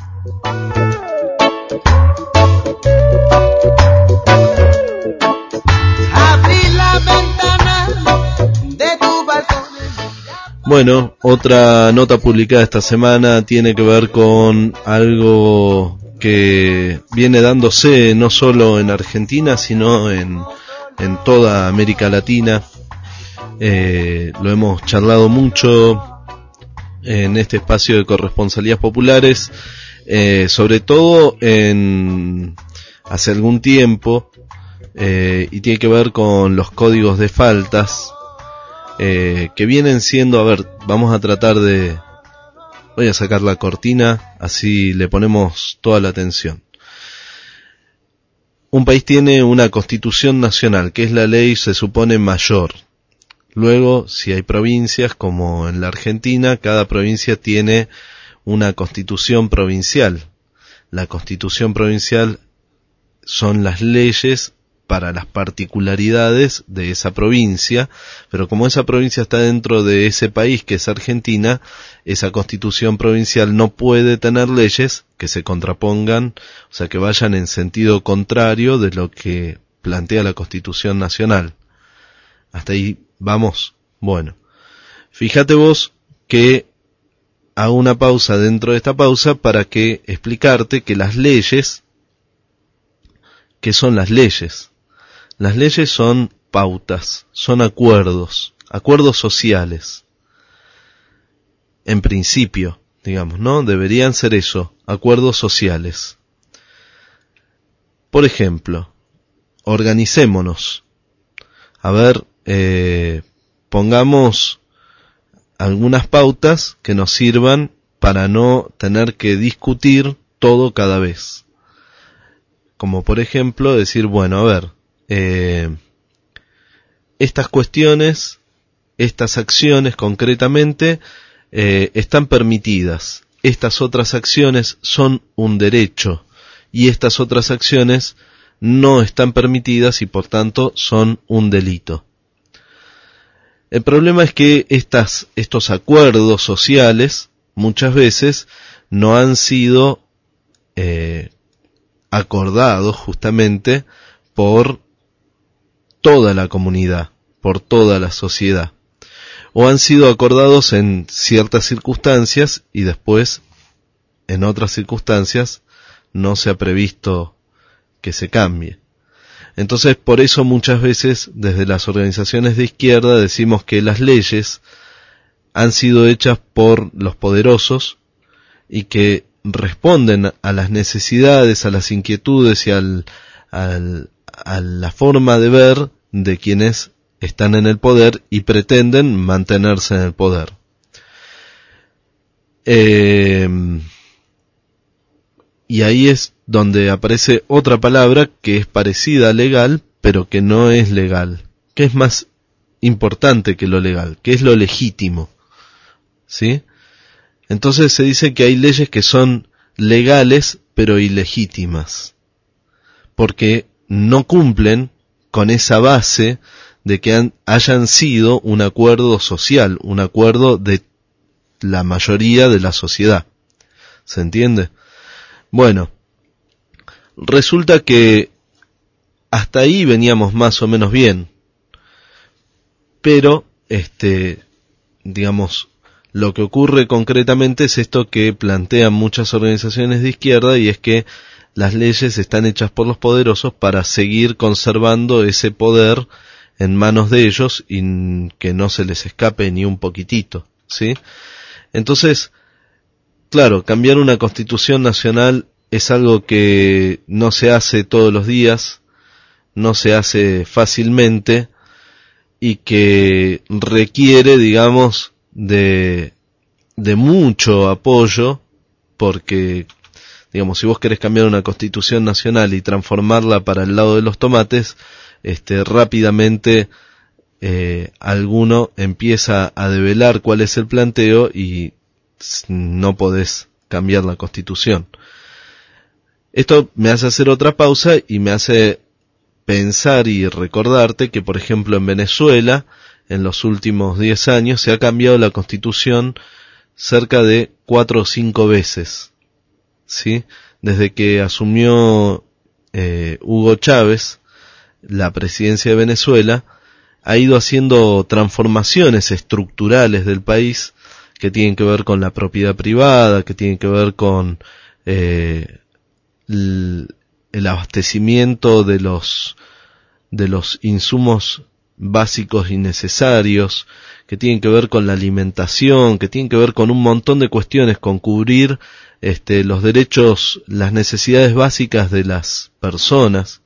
Bueno, otra nota publicada esta semana tiene que ver con algo que viene dándose no solo en Argentina, sino en, en toda América Latina. Eh, lo hemos charlado mucho en este espacio de corresponsalías populares, eh, sobre todo en hace algún tiempo, eh, y tiene que ver con los códigos de faltas. Eh, que vienen siendo, a ver, vamos a tratar de, voy a sacar la cortina, así le ponemos toda la atención. Un país tiene una constitución nacional, que es la ley, se supone, mayor. Luego, si hay provincias, como en la Argentina, cada provincia tiene una constitución provincial. La constitución provincial son las leyes para las particularidades de esa provincia, pero como esa provincia está dentro de ese país que es Argentina, esa constitución provincial no puede tener leyes que se contrapongan, o sea, que vayan en sentido contrario de lo que plantea la constitución nacional. Hasta ahí vamos. Bueno, fíjate vos que hago una pausa dentro de esta pausa para que explicarte que las leyes, ¿qué son las leyes? Las leyes son pautas, son acuerdos, acuerdos sociales. En principio, digamos, ¿no? Deberían ser eso, acuerdos sociales. Por ejemplo, organicémonos. A ver, eh, pongamos algunas pautas que nos sirvan para no tener que discutir todo cada vez. Como por ejemplo decir, bueno, a ver, Eh, estas cuestiones, estas acciones concretamente, eh, están permitidas estas otras acciones son un derecho y estas otras acciones no están permitidas y por tanto son un delito. El problema es que estas, estos acuerdos sociales muchas veces no han sido eh, acordados justamente por toda la comunidad, por toda la sociedad, o han sido acordados en ciertas circunstancias y después en otras circunstancias no se ha previsto que se cambie. Entonces, por eso muchas veces desde las organizaciones de izquierda decimos que las leyes han sido hechas por los poderosos y que responden a las necesidades, a las inquietudes y al, al, a la forma de ver de quienes están en el poder y pretenden mantenerse en el poder. Eh, y ahí es donde aparece otra palabra que es parecida a legal, pero que no es legal, que es más importante que lo legal, que es lo legítimo, ¿sí? Entonces se dice que hay leyes que son legales, pero ilegítimas, porque no cumplen con esa base de que han, hayan sido un acuerdo social, un acuerdo de la mayoría de la sociedad. ¿Se entiende? Bueno, resulta que hasta ahí veníamos más o menos bien, pero este, digamos, lo que ocurre concretamente es esto que plantean muchas organizaciones de izquierda, y es que las leyes están hechas por los poderosos para seguir conservando ese poder en manos de ellos y que no se les escape ni un poquitito, ¿sí? Entonces, claro, cambiar una constitución nacional es algo que no se hace todos los días, no se hace fácilmente y que requiere, digamos, de, de mucho apoyo, porque, digamos, si vos querés cambiar una constitución nacional y transformarla para el lado de los tomates, este, rápidamente eh, alguno empieza a develar cuál es el planteo y no podés cambiar la constitución. Esto me hace hacer otra pausa y me hace pensar y recordarte que, por ejemplo, en Venezuela, en los últimos diez años, se ha cambiado la constitución cerca de cuatro o cinco veces, ¿sí? Desde que asumió eh, Hugo Chávez la presidencia de Venezuela, ha ido haciendo transformaciones estructurales del país que tienen que ver con la propiedad privada, que tienen que ver con eh, el, el abastecimiento de los de los insumos básicos y necesarios, que tienen que ver con la alimentación, que tienen que ver con un montón de cuestiones, con cubrir este, los derechos, las necesidades básicas de las personas.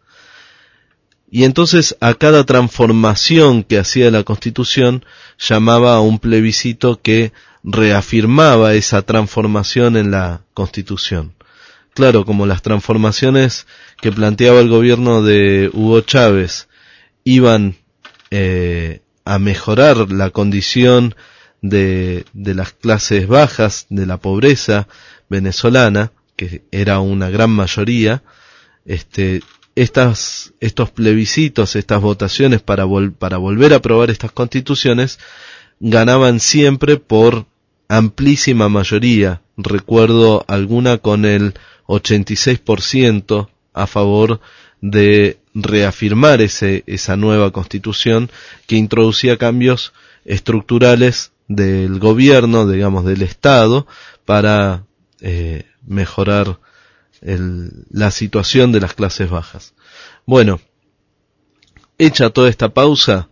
Y entonces a cada transformación que hacía la Constitución llamaba a un plebiscito que reafirmaba esa transformación en la Constitución. Claro, como las transformaciones que planteaba el gobierno de Hugo Chávez iban eh, a mejorar la condición de, de las clases bajas, de la pobreza venezolana, que era una gran mayoría, este, estas, estos plebiscitos, estas votaciones para, vol- para volver a aprobar estas constituciones, ganaban siempre por amplísima mayoría. Recuerdo alguna con el ochenta y seis por ciento a favor de reafirmar ese, esa nueva constitución que introducía cambios estructurales del gobierno, digamos, del Estado, para eh, mejorar el, la situación de las clases bajas. Bueno, hecha toda esta pausa,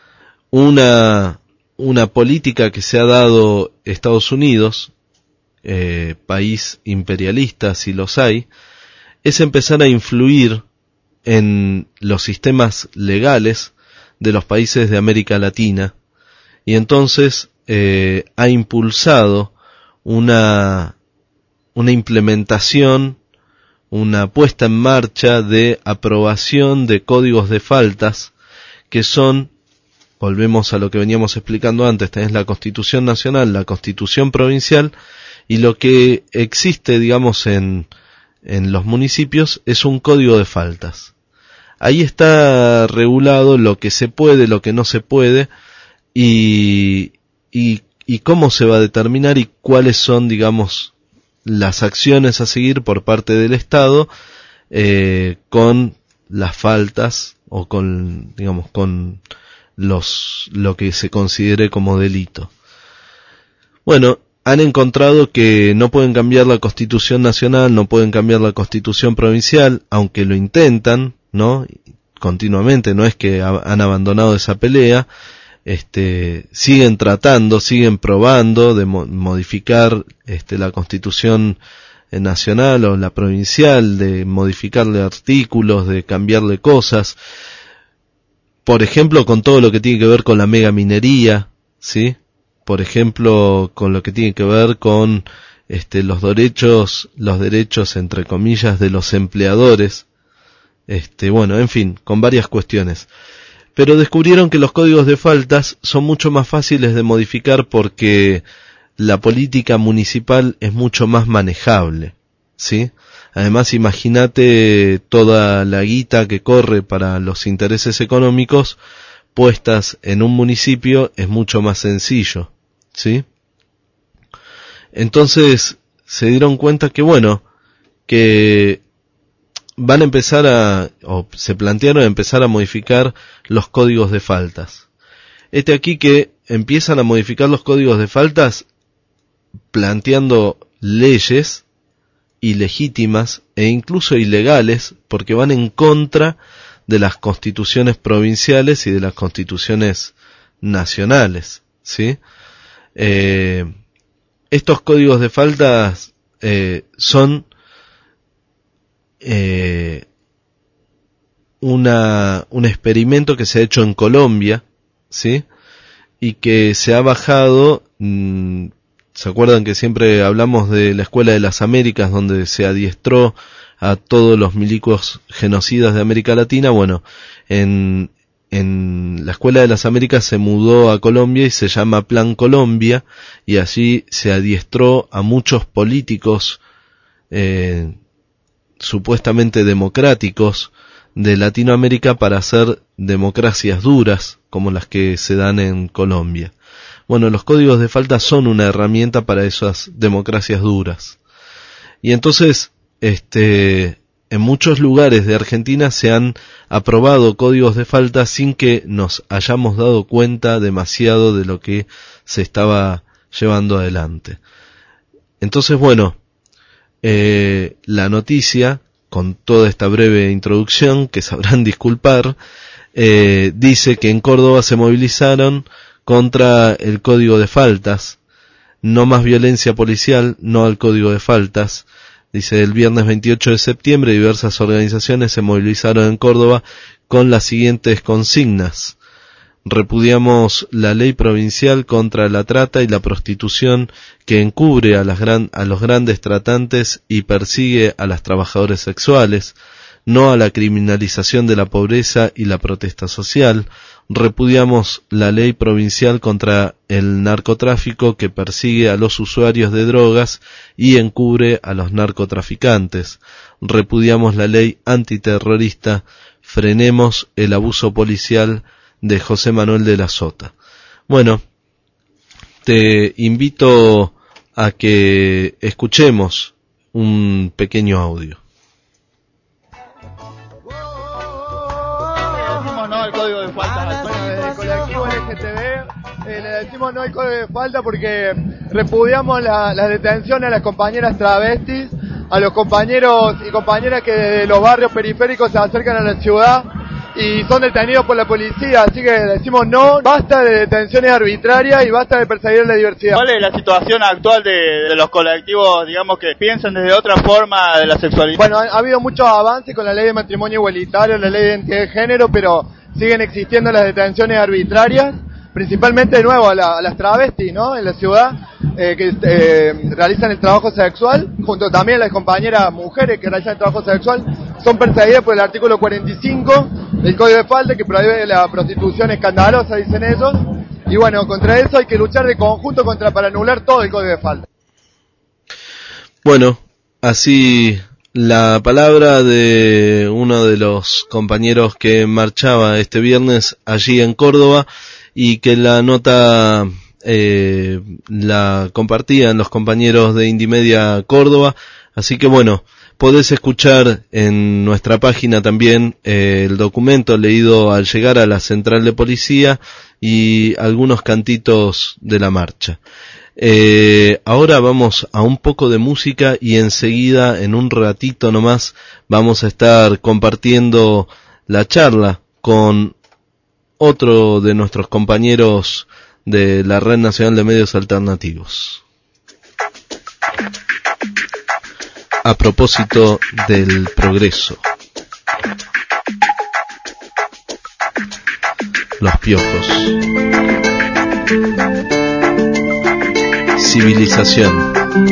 una, una política que se ha dado Estados Unidos, eh, país imperialista si los hay, es empezar a influir en los sistemas legales de los países de América Latina, y entonces eh, ha impulsado una, una implementación, una puesta en marcha de aprobación de códigos de faltas que son, volvemos a lo que veníamos explicando antes, tenés la Constitución Nacional, la Constitución Provincial Y lo que existe, digamos, en, en los municipios es un código de faltas. Ahí está regulado lo que se puede, lo que no se puede, y, y, y cómo se va a determinar y cuáles son, digamos, las acciones a seguir por parte del Estado eh, con las faltas o con, digamos, con los, lo que se considere como delito. Bueno, han encontrado que no pueden cambiar la Constitución Nacional, no pueden cambiar la Constitución Provincial, aunque lo intentan, ¿no? Continuamente, no es que han abandonado esa pelea, este, siguen tratando, siguen probando de mo- modificar este, la Constitución Nacional o la provincial, de modificarle artículos, de cambiarle cosas, por ejemplo, con todo lo que tiene que ver con la megaminería, ¿sí? Por ejemplo, con lo que tiene que ver con este, los derechos, los derechos entre comillas de los empleadores, este, bueno, en fin, con varias cuestiones. Pero descubrieron que los códigos de faltas son mucho más fáciles de modificar porque la política municipal es mucho más manejable, ¿sí? Además, imagínate toda la guita que corre para los intereses económicos puestas en un municipio, es mucho más sencillo, ¿sí? Entonces se dieron cuenta que, bueno, que van a empezar a, o se plantearon empezar a modificar los códigos de faltas. Este aquí que empiezan a modificar los códigos de faltas planteando leyes ilegítimas e incluso ilegales porque van en contra de las constituciones provinciales y de las constituciones nacionales, ¿sí? Eh, estos códigos de faltas eh, son eh, una un experimento que se ha hecho en Colombia, ¿sí? Y que se ha bajado. Mmm, ¿Se acuerdan que siempre hablamos de la Escuela de las Américas, donde se adiestró a todos los milicos genocidas de América Latina? Bueno, en, en la Escuela de las Américas se mudó a Colombia y se llama Plan Colombia, y allí se adiestró a muchos políticos eh, supuestamente democráticos de Latinoamérica para hacer democracias duras, como las que se dan en Colombia. Bueno, los códigos de falta son una herramienta para esas democracias duras. Y entonces, este, en muchos lugares de Argentina se han aprobado códigos de falta sin que nos hayamos dado cuenta demasiado de lo que se estaba llevando adelante. Entonces, bueno, eh, la noticia, con toda esta breve introducción, que sabrán disculpar, eh, dice que en Córdoba se movilizaron contra el código de faltas, no más violencia policial, no al código de faltas. Dice, el viernes veintiocho de septiembre diversas organizaciones se movilizaron en Córdoba con las siguientes consignas: repudiamos la ley provincial contra la trata y la prostitución que encubre a, las gran, a los grandes tratantes y persigue a las trabajadoras sexuales, no a la criminalización de la pobreza y la protesta social. Repudiamos la ley provincial contra el narcotráfico que persigue a los usuarios de drogas y encubre a los narcotraficantes. Repudiamos la ley antiterrorista. Frenemos el abuso policial de José Manuel de la Sota. Bueno, te invito a que escuchemos un pequeño audio. Eh, le decimos no al código de falta porque repudiamos la, las detenciones a las compañeras travestis, a los compañeros y compañeras que de los barrios periféricos se acercan a la ciudad y son detenidos por la policía, así que decimos no, basta de detenciones arbitrarias y basta de perseguir la diversidad. ¿Cuál es la situación actual de, de los colectivos, digamos, que piensan desde otra forma de la sexualidad? Bueno, ha, ha habido muchos avances con la ley de matrimonio igualitario, la ley de identidad de género, pero siguen existiendo las detenciones arbitrarias, principalmente de nuevo a, la, a las travestis, ¿no? En la ciudad, eh, que eh, realizan el trabajo sexual, junto también a las compañeras mujeres que realizan el trabajo sexual, son perseguidas por el artículo cuarenta y cinco del Código de Falta, que prohíbe la prostitución escandalosa, dicen ellos, y bueno, contra eso hay que luchar de conjunto contra para anular todo el Código de Falta. Bueno, así la palabra de uno de los compañeros que marchaba este viernes allí en Córdoba y que la nota eh, la compartían los compañeros de Indimedia Córdoba. Así que bueno, podés escuchar en nuestra página también eh, el documento leído al llegar a la central de policía y algunos cantitos de la marcha. Eh, ahora vamos a un poco de música y enseguida, en un ratito nomás, vamos a estar compartiendo la charla con otro de nuestros compañeros de la Red Nacional de Medios Alternativos. A propósito del progreso, los piojos, civilización,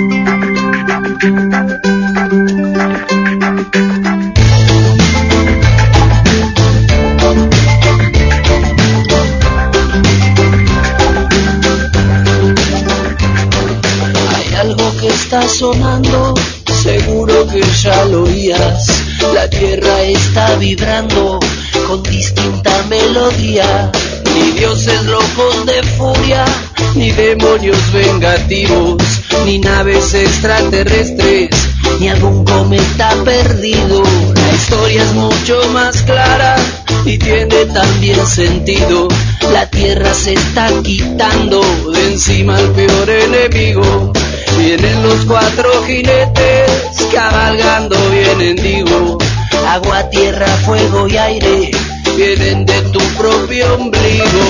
hay algo que está sonando. Seguro que ya lo oías, la tierra está vibrando con distinta melodía. Ni dioses locos de furia, ni demonios vengativos, ni naves extraterrestres, ni algún cometa perdido. La historia es mucho más clara y tiene también sentido. La tierra se está quitando de encima al peor enemigo. Vienen los cuatro jinetes cabalgando, vienen, digo, agua, tierra, fuego y aire, vienen de tu propio ombligo.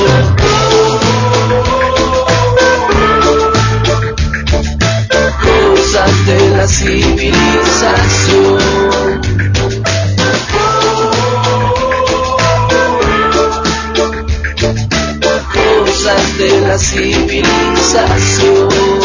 Cosas de la civilización, cosas de la civilización.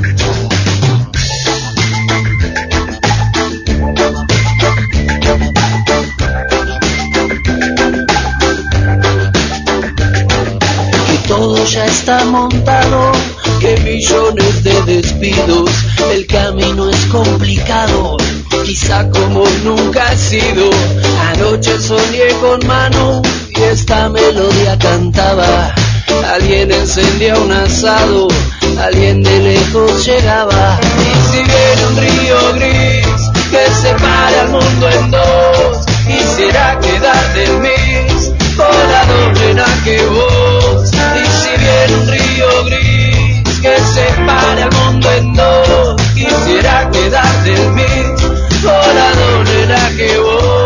Todo ya está montado, que millones de despidos, el camino es complicado, quizá como nunca ha sido. Anoche soñé con Manu y esta melodía cantaba, alguien encendía un asado, alguien de lejos llegaba. Y si viene un río gris que separa al mundo en dos, quisiera quedar del mix, volador en aquel. Y si viene un río gris que separa el mundo en dos, quisiera quedar del mix, volador en aquel.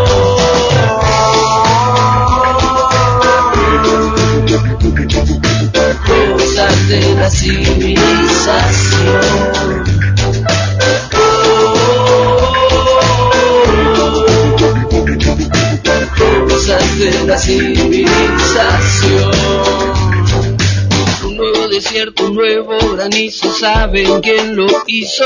Cosas de la civilización. Cosas de la civilización. Un nuevo desierto, un nuevo granizo, ¿saben quién lo hizo?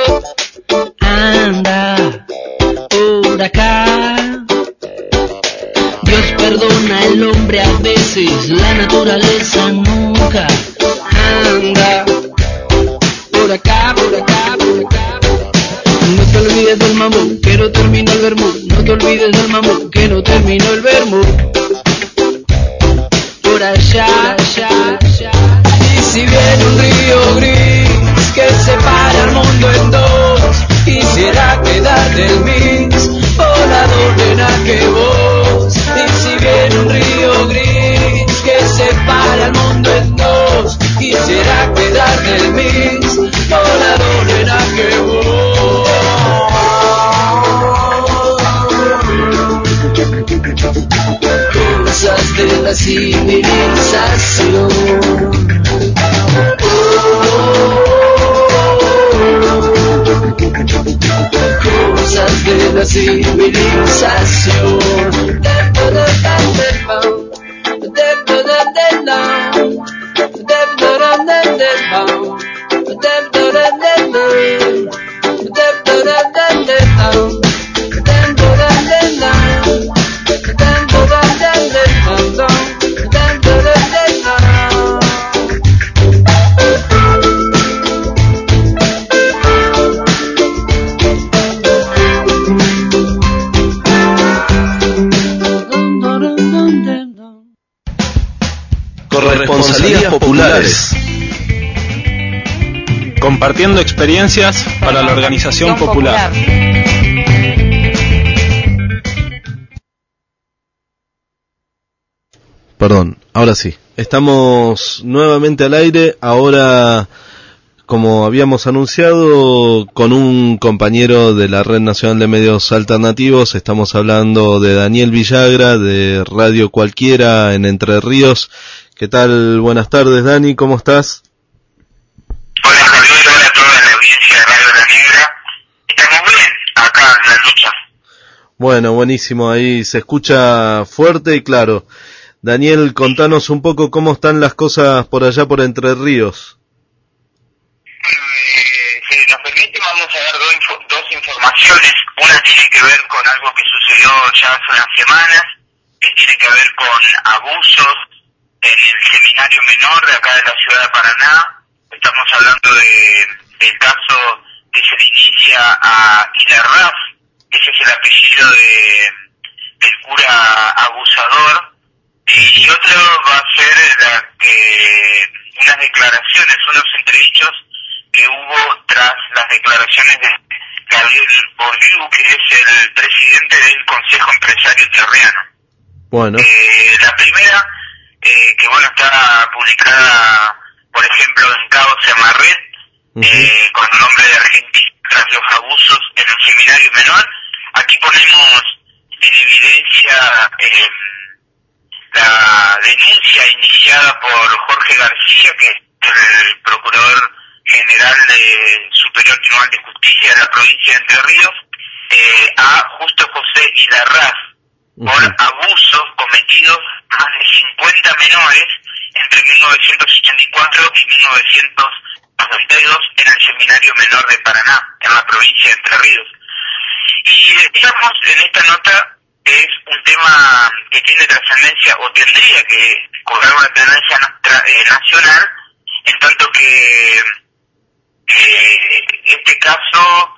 Anda por acá. Dios perdona al hombre a veces, la naturaleza nunca. Anda por acá, por acá, por acá. No te olvides del mamón, que no terminó el vermú. No te olvides del mamón, que no terminó el vermú. Por allá, allá, allá. Y si viene un río gris que separa el mundo en dos, quisiera quedar del mix, volador en aquel voz. Y si viene un río gris que separa el mundo en dos, quisiera quedar del mix, volador en aquel voz. Cosas de la civilización. Cosas de la civilización. Corresponsalías populares. Compartiendo experiencias para la organización popular. Perdón, ahora sí. Estamos nuevamente al aire, ahora, como habíamos anunciado, con un compañero de la Red Nacional de Medios Alternativos. Estamos hablando de Daniel Villagra, de Radio Cualquiera en Entre Ríos. ¿Qué tal? Buenas tardes, Dani, ¿cómo estás? Hola, Javier, hola a toda la audiencia de Radio La Negra. Estamos bien acá en la lucha. Bueno, buenísimo, ahí se escucha fuerte y claro. Daniel, contanos un poco cómo están las cosas por allá por Entre Ríos. Eh, si nos permite, vamos a dar dos, info- dos informaciones. Una tiene que ver con algo que sucedió ya hace unas semanas, que tiene que ver con abusos en el seminario menor de acá de la ciudad de Paraná. Estamos hablando de, del caso que se le inicia a Ilarraz, ese es el apellido de, del cura abusador. Y otro va a ser la, eh, unas declaraciones, unos entredichos que hubo tras las declaraciones de Gabriel Bordiú, que es el presidente del Consejo Empresario Terriano. Bueno. Eh, la primera, eh, que bueno, está publicada, por ejemplo, en Cabo Semarret, uh-huh. eh, con el nombre de Argentina tras los abusos en el seminario menor. Aquí ponemos en evidencia eh, la denuncia iniciada por Jorge García, que es el Procurador General de Superior Tribunal de Justicia de la provincia de Entre Ríos, eh, a Justo José Ilarraz, uh-huh. por abusos cometidos a más de cincuenta menores entre mil novecientos ochenta y cuatro y mil novecientos noventa y dos en el Seminario Menor de Paraná, en la provincia de Entre Ríos. Y digamos, en esta nota es un tema que tiene trascendencia, o tendría que cobrar una tendencia na- eh, nacional, en tanto que eh, este caso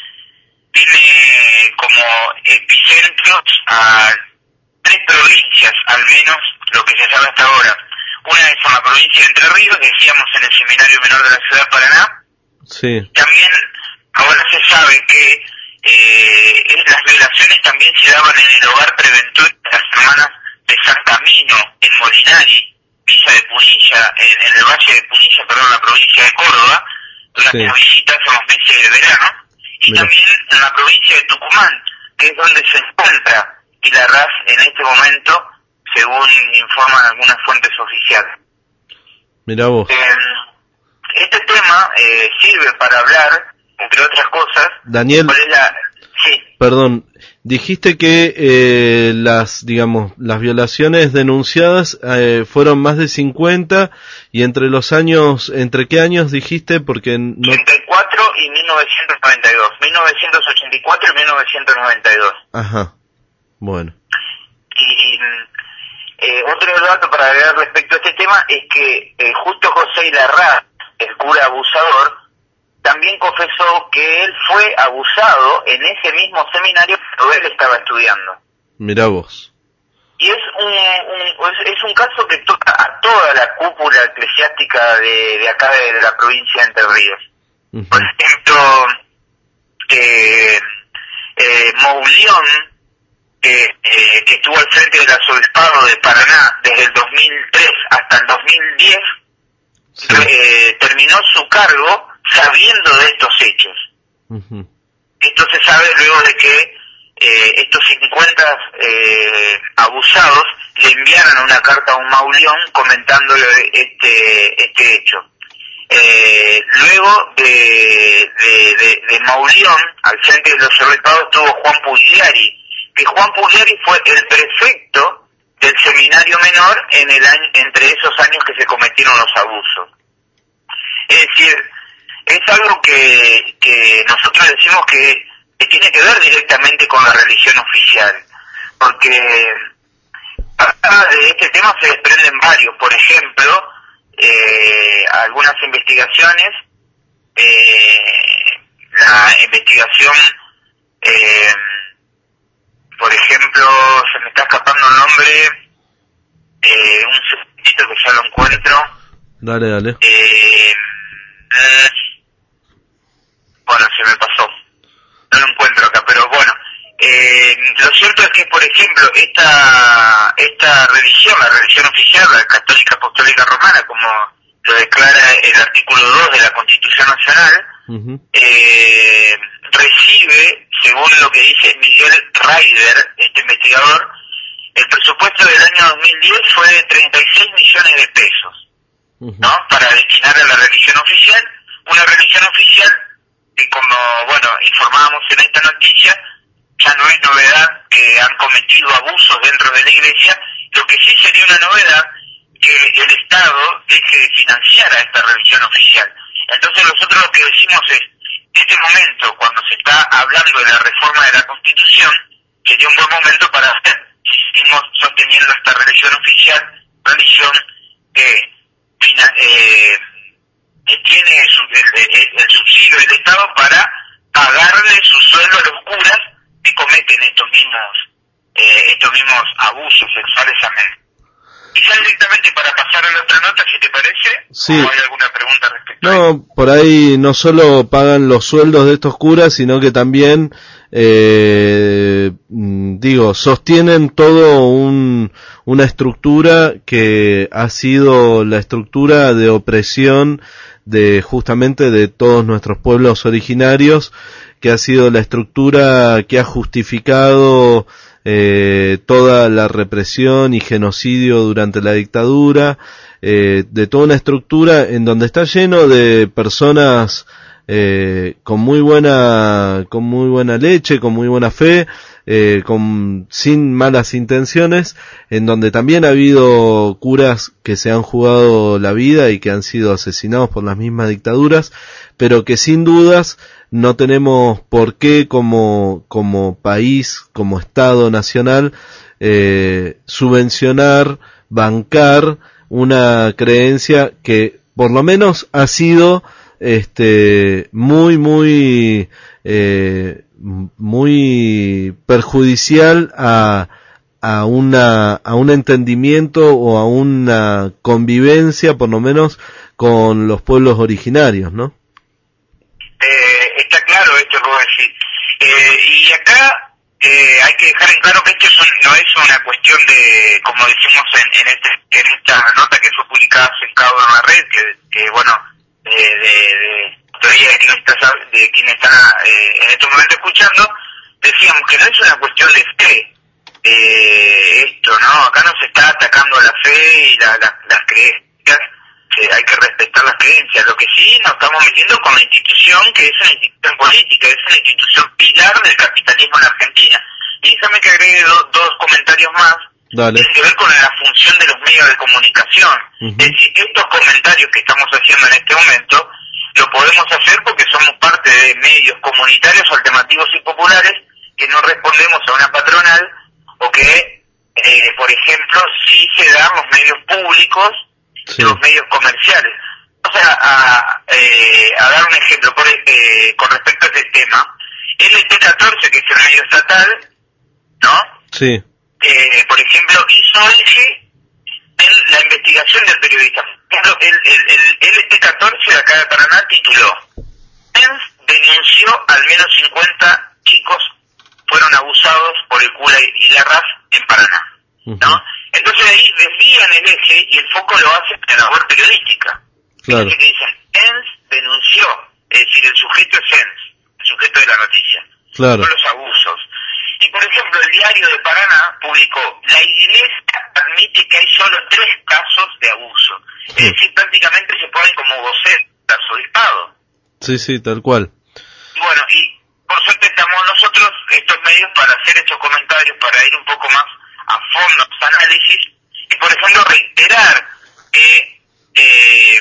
tiene como epicentros a tres provincias, al menos lo que se sabe hasta ahora. Una es en la provincia de Entre Ríos, decíamos en el Seminario Menor de la ciudad de Paraná. Sí. También ahora se sabe que eh, las violaciones también se daban en el hogar preventorio de las hermanas de San Camino, en Molinari, Villa de Punilla, en, en el Valle de Punilla, perdón, la provincia de Córdoba, durante sí. las visitas en los meses de verano, y Mira. también en la provincia de Tucumán, que es donde se encuentra Ilarraz en este momento, según informan algunas fuentes oficiales. Mira vos. Eh, este tema eh, sirve para hablar, entre otras cosas, Daniel, ¿cuál es la... sí. Perdón, dijiste que eh, las, digamos, las violaciones denunciadas eh, fueron más de cincuenta, y entre los años, ¿entre qué años dijiste? Porque no... ochenta y cuatro y mil novecientos noventa y dos, mil novecientos ochenta y cuatro y mil novecientos noventa y dos. Ajá, bueno. Y eh, otro dato para agregar respecto a este tema es que eh, justo José Ilarraz, el cura abusador, también confesó que él fue abusado en ese mismo seminario que él estaba estudiando. Mirá vos. Y es un, un es, es un caso que toca a toda la cúpula eclesiástica de, de acá de la provincia de Entre Ríos. Uh-huh. Por ejemplo, eh, eh, Moulión, que, eh, que estuvo al frente del arzobispado de Paraná desde el dos mil tres hasta el dos mil diez, sí. eh, terminó su cargo sabiendo de estos hechos. Uh-huh. Esto se sabe luego de que eh, estos cincuenta eh, abusados le enviaron una carta a un Mauleón comentándole este este hecho. Eh, luego de, de, de, de Mauleón, al frente de los arzobispado estuvo Juan Pugliari, que Juan Pugliari fue el prefecto del seminario menor en el año, entre esos años que se cometieron los abusos. Es decir, es algo que, que nosotros decimos que, que tiene que ver directamente con la religión oficial, porque de este tema se desprenden varios. Por ejemplo, eh, algunas investigaciones, eh, la investigación, eh, por ejemplo, se me está escapando el nombre, eh, un sujeto que se ya lo encuentro. Dale, dale. Eh, eh, bueno, se me pasó. No lo encuentro acá, pero bueno. Eh, lo cierto es que, por ejemplo, esta esta religión, la religión oficial, la católica apostólica romana, como lo declara el artículo dos de la Constitución Nacional, uh-huh. eh, recibe, según lo que dice Miguel Ryder, este investigador, el presupuesto del año dos mil diez fue de treinta y seis millones de pesos, uh-huh. ¿no? Para destinar a la religión oficial, una religión oficial que, como, bueno, informábamos en esta noticia, ya no es novedad que han cometido abusos dentro de la iglesia. Lo que sí sería una novedad que el Estado deje de financiar a esta religión oficial. Entonces nosotros lo que decimos es, en este momento, cuando se está hablando de la reforma de la Constitución, sería un buen momento para hacer, si seguimos sosteniendo esta religión oficial, religión que fina, eh, tiene su, el, el, el subsidio del Estado para pagarle su sueldo a los curas que cometen estos mismos eh, estos mismos abusos sexuales a menores. Y ya directamente para pasar a la otra nota, si te parece, sí. ¿O hay alguna pregunta respecto no, a eso? Por ahí no solo pagan los sueldos de estos curas, sino que también, eh, digo, sostienen todo un, una estructura que ha sido la estructura de opresión de justamente de todos nuestros pueblos originarios, que ha sido la estructura que ha justificado eh, toda la represión y genocidio durante la dictadura, eh, de toda una estructura en donde está lleno de personas eh, con muy buena con muy buena leche, con muy buena fe, eh, con sin malas intenciones, en donde también ha habido curas que se han jugado la vida y que han sido asesinados por las mismas dictaduras, pero que sin dudas no tenemos por qué como como país, como Estado nacional, eh, subvencionar, bancar una creencia que por lo menos ha sido este muy muy eh, muy perjudicial a a una a un entendimiento o a una convivencia, por lo menos, con los pueblos originarios, ¿no? Eh, está claro esto que vos decís. Eh, y acá eh, hay que dejar en claro que esto es un, no es una cuestión de, como decimos en, en, este, en esta nota que fue publicada hace en una red, que, que bueno, eh, de, de autoría de quien está, de quien está eh, en este momento escuchando, decíamos que no es una cuestión de fe, eh, esto, ¿no? Acá no se está atacando la fe y la, la, las creencias. Hay que respetar las creencias. Lo que sí nos estamos metiendo con la institución, que es una institución política, es una institución pilar del capitalismo en Argentina. Y déjame que agregue do, dos comentarios más. Dale. Tiene que ver con la función de los medios de comunicación. Uh-huh. Es decir, estos comentarios que estamos haciendo en este momento lo podemos hacer porque somos parte de medios comunitarios, alternativos y populares, que no respondemos a una patronal, o que, eh, por ejemplo, sí se dan los medios públicos, sí, los medios comerciales. Vamos a, a, eh, a dar un ejemplo por, eh, con respecto a este tema. L T catorce, que es el medio estatal, ¿no? Sí. Eh, por ejemplo, hizo eje en la investigación del periodista. El, el, el, el L T catorce de acá de Paraná tituló: E N S denunció al menos cincuenta chicos fueron abusados por el cura y la R A F en Paraná, ¿no? Uh-huh. Entonces ahí desvían el eje y el foco lo hace en la labor periodística. Claro. Es que dicen, E N S denunció, es decir, el sujeto es E N S, el sujeto de la noticia, claro, no los abusos. Y por ejemplo, el Diario de Paraná publicó: la iglesia admite que hay solo tres casos de abuso. Sí. Es decir, prácticamente se pone como vocero del arzobispado. Sí, sí, tal cual. Y bueno, y por suerte estamos nosotros, estos medios, para hacer estos comentarios, para ir un poco más a fondo en los análisis, y por ejemplo reiterar que eh,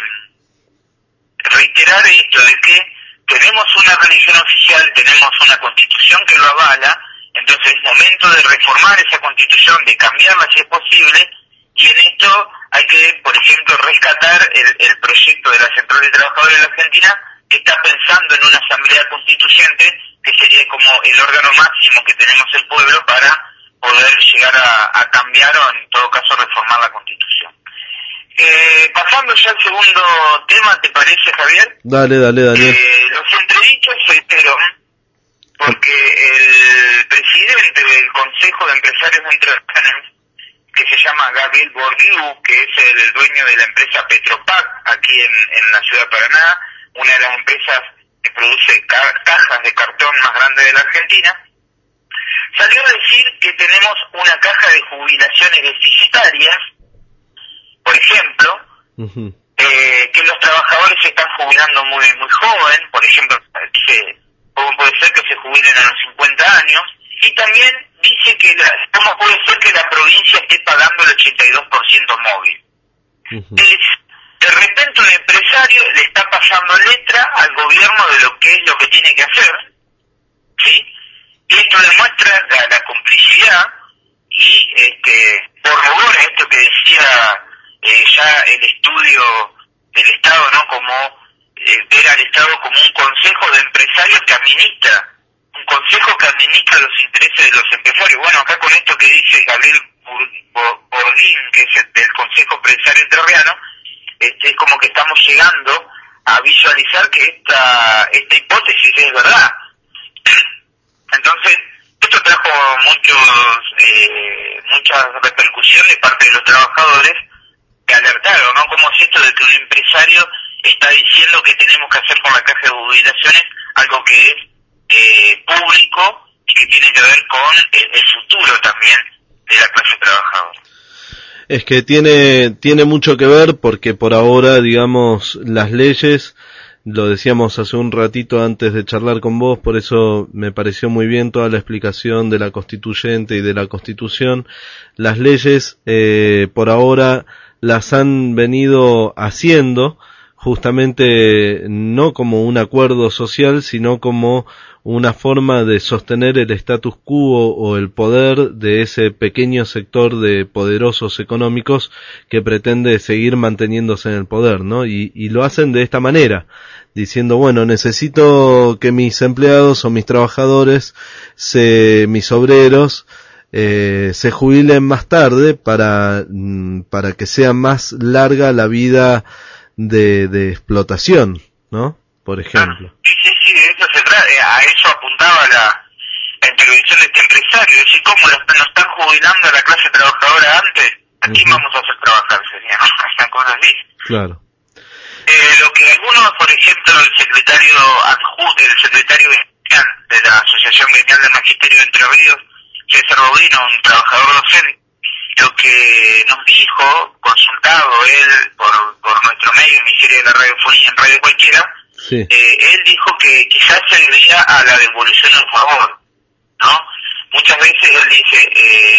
reiterar esto de que tenemos una religión oficial, tenemos una constitución que lo avala. Entonces es momento de reformar esa constitución, de cambiarla si es posible, y en esto hay que, por ejemplo, rescatar el, el proyecto de la Central de Trabajadores de la Argentina, que está pensando en una asamblea constituyente, que sería como el órgano máximo que tenemos el pueblo para poder llegar a, a cambiar o en todo caso reformar la constitución. Eh, pasando ya al segundo tema, ¿te parece, Javier? Dale, dale, Daniel. Eh, los entredichos se dieron porque el presidente del Consejo de Empresarios Entrerrianos, que se llama Gabriel Bourdieu, que es el dueño de la empresa Petropac aquí en, en la ciudad de Paraná, una de las empresas que produce ca cajas de cartón más grande de la Argentina, salió a decir que tenemos una caja de jubilaciones deficitarias, por ejemplo, uh-huh. eh, que los trabajadores se están jubilando muy muy joven, por ejemplo, dice, ¿cómo puede ser que se jubilen a los cincuenta años? Y también dice que, la, ¿cómo puede ser que la provincia esté pagando el ochenta y dos por ciento móvil? Uh-huh. Es, de repente un empresario le está pasando letra al gobierno de lo que es lo que tiene que hacer, ¿sí? Y esto demuestra la, la complicidad y este, corrobora esto que decía eh, ya el estudio del Estado, ¿no? Como eh, ver al Estado como un consejo de empresarios que administra, un consejo que administra los intereses de los empresarios. Bueno, acá con esto que dice Gabriel Bourdieu, que es el del Consejo Empresario Entrerriano, este, es como que estamos llegando a visualizar que esta esta hipótesis es verdad. Entonces, esto trajo muchos eh, muchas repercusiones de parte de los trabajadores que alertaron, ¿no? ¿Cómo es esto de que un empresario está diciendo que tenemos que hacer con la caja de jubilaciones algo que es eh, público y que tiene que ver con el, el futuro también de la clase trabajadora? Es que tiene tiene mucho que ver porque por ahora, digamos, las leyes, lo decíamos hace un ratito antes de charlar con vos, por eso me pareció muy bien toda la explicación de la constituyente y de la Constitución. Las leyes eh, por ahora las han venido haciendo justamente no como un acuerdo social, sino como una forma de sostener el status quo o el poder de ese pequeño sector de poderosos económicos que pretende seguir manteniéndose en el poder, ¿no? Y, y lo hacen de esta manera, diciendo, bueno, necesito que mis empleados o mis trabajadores, se, mis obreros, eh, se jubilen más tarde para, para que sea más larga la vida de, de explotación, ¿no? Por ejemplo. Sí, sí, sí, de eso se trata, a eso apuntaba la, la intervención de este empresario, es decir, cómo lo, nos están jubilando a la clase trabajadora antes, aquí uh-huh. vamos a hacer trabajar, sería, ¿no? Están cosas así. Claro. Eh, lo que algunos, por ejemplo, el secretario adjunto, el secretario de la Asociación Gremial del Magisterio de Entre Ríos, César Rodino, un trabajador docente, lo que nos dijo, consultado él por, por nuestro medio, Ministerio de la Radiofonía, en Radio Cualquiera, sí. eh, él dijo que quizás se debía a la devolución en favor, ¿no? Muchas veces él dice,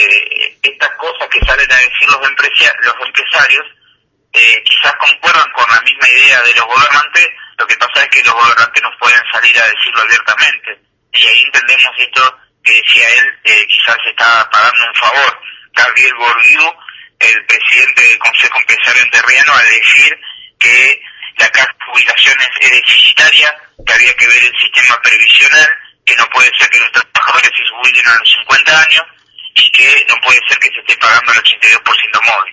eh, estas cosas que salen a decir los, empresia los empresarios, eh, quizás concuerdan con la misma idea de los gobernantes, lo que pasa es que los gobernantes no pueden salir a decirlo abiertamente, y ahí entendemos esto que decía él, eh, quizás se está pagando un favor. Gabriel Bourdieu, el presidente del Consejo Empresario Entrerriano, al decir que la caja de jubilaciones es deficitaria, que había que ver el sistema previsional, que no puede ser que los trabajadores se jubilen a los cincuenta años y que no puede ser que se esté pagando el ochenta y dos por ciento móvil.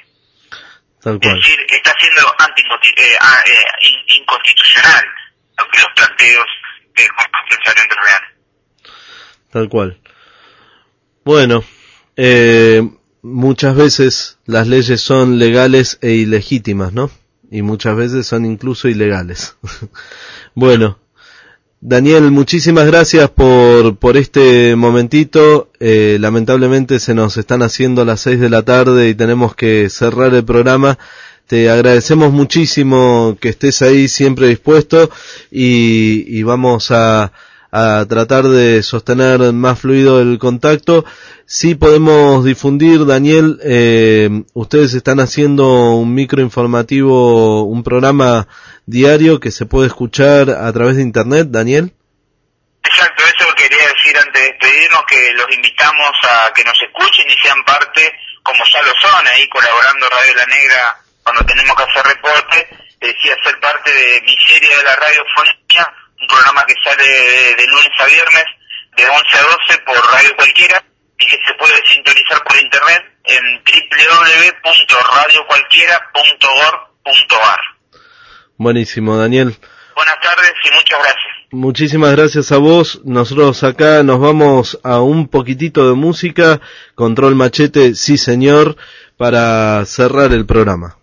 Tal cual. Es decir, está siendo anti eh, eh, inconstitucional lo que los planteos del Consejo Empresario Entrerriano. Tal cual. Bueno, eh, muchas veces las leyes son legales e ilegítimas, ¿no? Y muchas veces son incluso ilegales. Bueno, Daniel, muchísimas gracias por, por este momentito. Eh, lamentablemente se nos están haciendo las seis de la tarde y tenemos que cerrar el programa. Te agradecemos muchísimo que estés ahí siempre dispuesto y, y vamos a, a tratar de sostener más fluido el contacto. Sí podemos difundir, Daniel, eh, ustedes están haciendo un microinformativo, un programa diario que se puede escuchar a través de internet, Daniel. Exacto, eso quería decir antes de despedirnos, que los invitamos a que nos escuchen y sean parte, como ya lo son, ahí colaborando Radio La Negra cuando tenemos que hacer reportes. Decía ser parte de Miseria de la Radiofonía, un programa que sale de, de lunes a viernes de once a doce por Radio Cualquiera y que se puede sintonizar por internet en doble u doble u doble u punto radio cualquiera punto org punto a r. Buenísimo, Daniel. Buenas tardes y muchas gracias. Muchísimas gracias a vos. Nosotros acá nos vamos a un poquitito de música. Control Machete, sí señor, para cerrar el programa.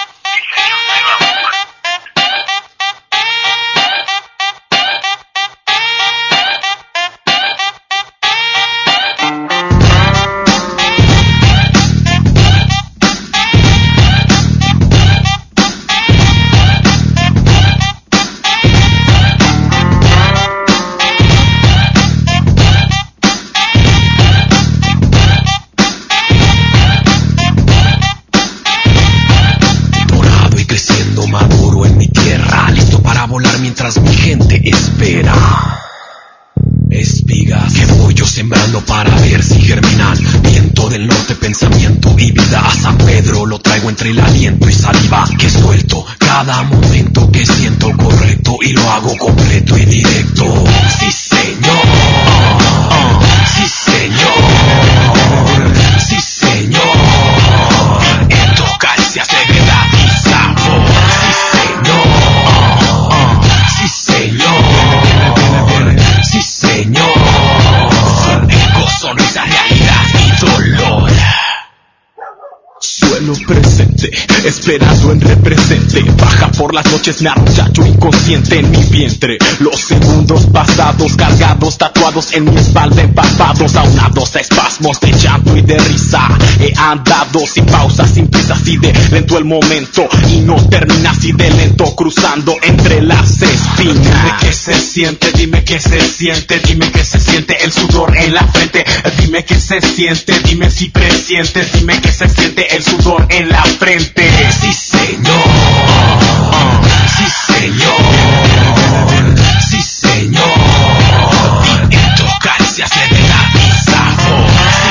Mientras mi gente espera espigas que voy yo sembrando para ver si germinan. Viento del norte, pensamiento y vida. A San Pedro lo traigo entre el aliento y saliva que suelto cada momento que siento correcto y lo hago completo y directo. Sí señor, sí señor, sí señor. Esto caricias de verdad y sabor. Sí señor, sí señor, eco, sonrisa, realidad y dolor. Suelo presente, esperando en represente. Baja por las noches, me arrochacho inconsciente en mi vientre. Los segundos pasados, cargados, tatuados en mi espalda, empapados, aunados a espasmos de llanto y de risa. He andado sin pausa, sin prisa, así de lento el momento y no termina así de lento, cruzando entre las espinas. Dime qué se siente, dime qué se siente, dime qué se siente el sudor en la frente. Dime qué se siente, dime si presientes, dime qué se siente el sudor en la frente. Sí señor, sí señor, sí señor. Y esto caricias de verdad y sabor.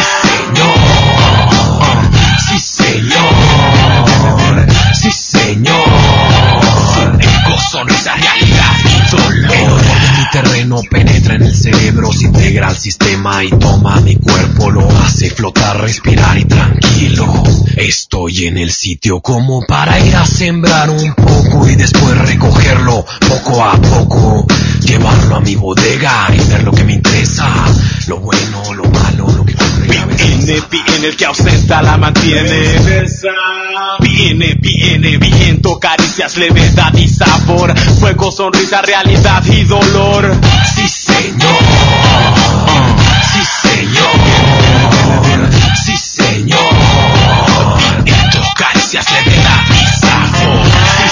Sí señor, sí señor, sí señor. Eco, sonrisa, realidad y dolor. Mi terreno penetra en el cerebro, se integra al sistema y toma mi cuerpo, lo hace flotar, respirar y tranquilo. Estoy en el sitio como para ir a sembrar un poco y después recogerlo poco a poco, llevarlo a mi bodega y ver lo que me interesa, lo bueno, lo malo, lo que viene, viene, el que ausenta la mantiene. Viene, viene, viento, caricias, levedad y sabor, fuego, sonrisa, realidad y dolor. Sí señor, sí señor, sí señor. Viento, caricias, levedad y sabor.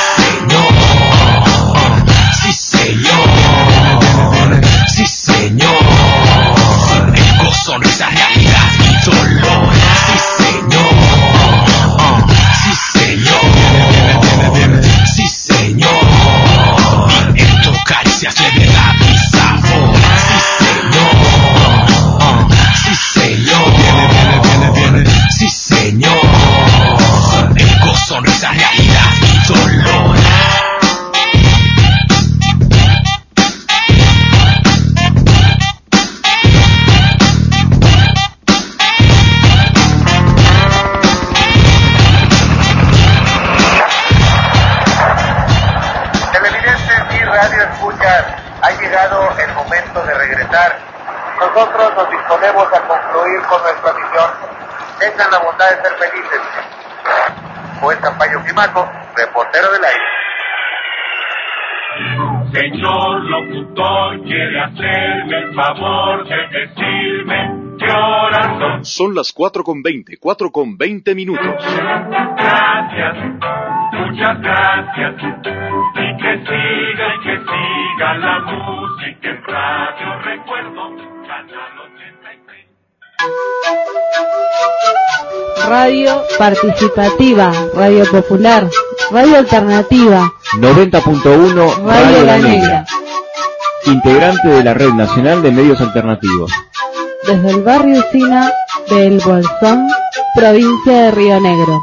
Sí señor, sí señor, sí señor. Eco, sonrisa, realidad y dolor. Sí señor, sí señor, sí señor. Viento, caricias, levedad y sabor. Sí señor, sí señor, eco, sonrisa, realidad y dolor. Televidentes y radioescuchas, ha llegado el momento de regresar. Nosotros nos disponemos a concluir con nuestra misión. Tengan la bondad de ser felices. Juez Campayo Climaco, reportero del aire. Señor locutor, quiere hacerme el favor de decirme qué horas son. Son las cuatro con veinte, cuatro con veinte minutos. Gracias, muchas gracias. Y que siga, y que siga la música en Radio Recuerdo, Canal ochenta y tres. Radio participativa, radio popular, radio alternativa. noventa punto uno Radio La Negra. Integrante de la Red Nacional de Medios Alternativos. Desde el barrio Sina de El Bolsón, provincia de Río Negro.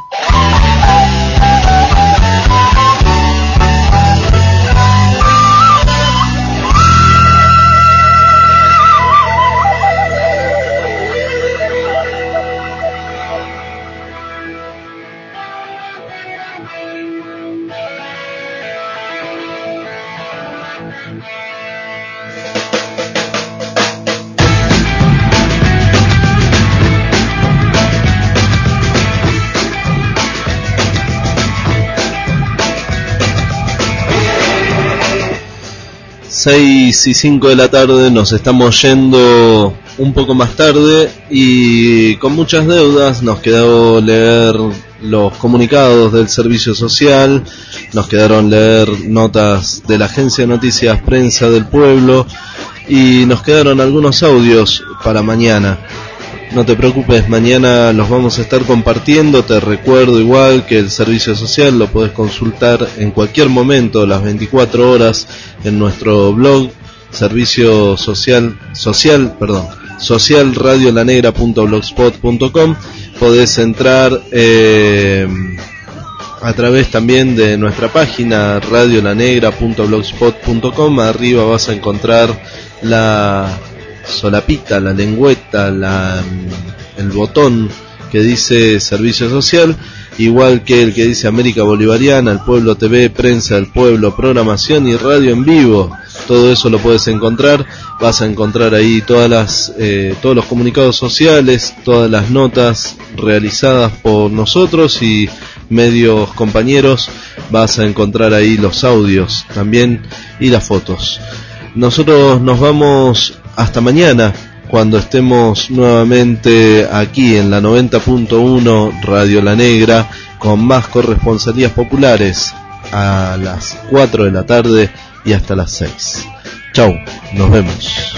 seis y cinco de la tarde, nos estamos yendo un poco más tarde y con muchas deudas. Nos quedó leer los comunicados del servicio social, nos quedaron leer notas de la agencia de noticias Prensa del Pueblo y nos quedaron algunos audios para mañana. No te preocupes, mañana los vamos a estar compartiendo. Te recuerdo igual que el servicio social lo podés consultar en cualquier momento, las veinticuatro horas, en nuestro blog, servicio social, social, perdón, social radio la negra punto blogspot punto com. Podés entrar eh, a través también de nuestra página radio la negra punto blogspot punto com. Arriba vas a encontrar la solapita, la lengüeta, la, el botón que dice Servicio Social, igual que el que dice América Bolivariana, El Pueblo T V, Prensa del Pueblo, Programación y Radio en Vivo. Todo eso lo puedes encontrar. Vas a encontrar ahí todas las eh, todos los comunicados sociales, todas las notas realizadas por nosotros y medios compañeros. Vas a encontrar ahí los audios también y las fotos. Nosotros nos vamos hasta mañana, cuando estemos nuevamente aquí en la noventa punto uno Radio La Negra, con más corresponsalías populares a las cuatro de la tarde y hasta las seis. Chau, nos vemos.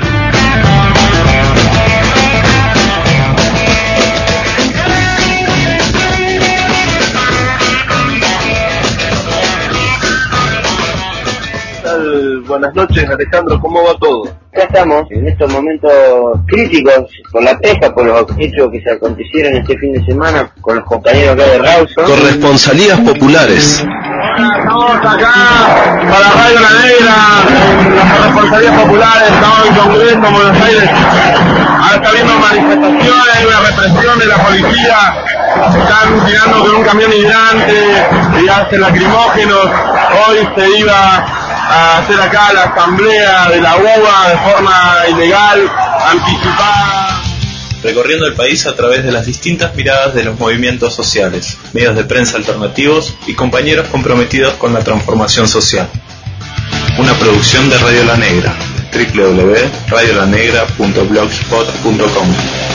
Buenas noches, Alejandro, ¿cómo va todo? Acá estamos, en estos momentos críticos, con la pesca, por los hechos que se acontecieron este fin de semana, con los compañeros acá de Rawson. Corresponsalías populares. Estamos acá para Radio La Negra, en las corresponsalías populares, estamos en Congreso, Buenos Aires. Ahora está habiendo manifestaciones, hay una represión de la policía, están tirando con un camión hidrante y hacen lacrimógenos. Hoy se iba a hacer acá la asamblea de la U A de forma ilegal, anticipada. Recorriendo el país a través de las distintas miradas de los movimientos sociales, medios de prensa alternativos y compañeros comprometidos con la transformación social. Una producción de Radio La Negra, doble u doble u doble u punto radio la negra punto blogspot punto com.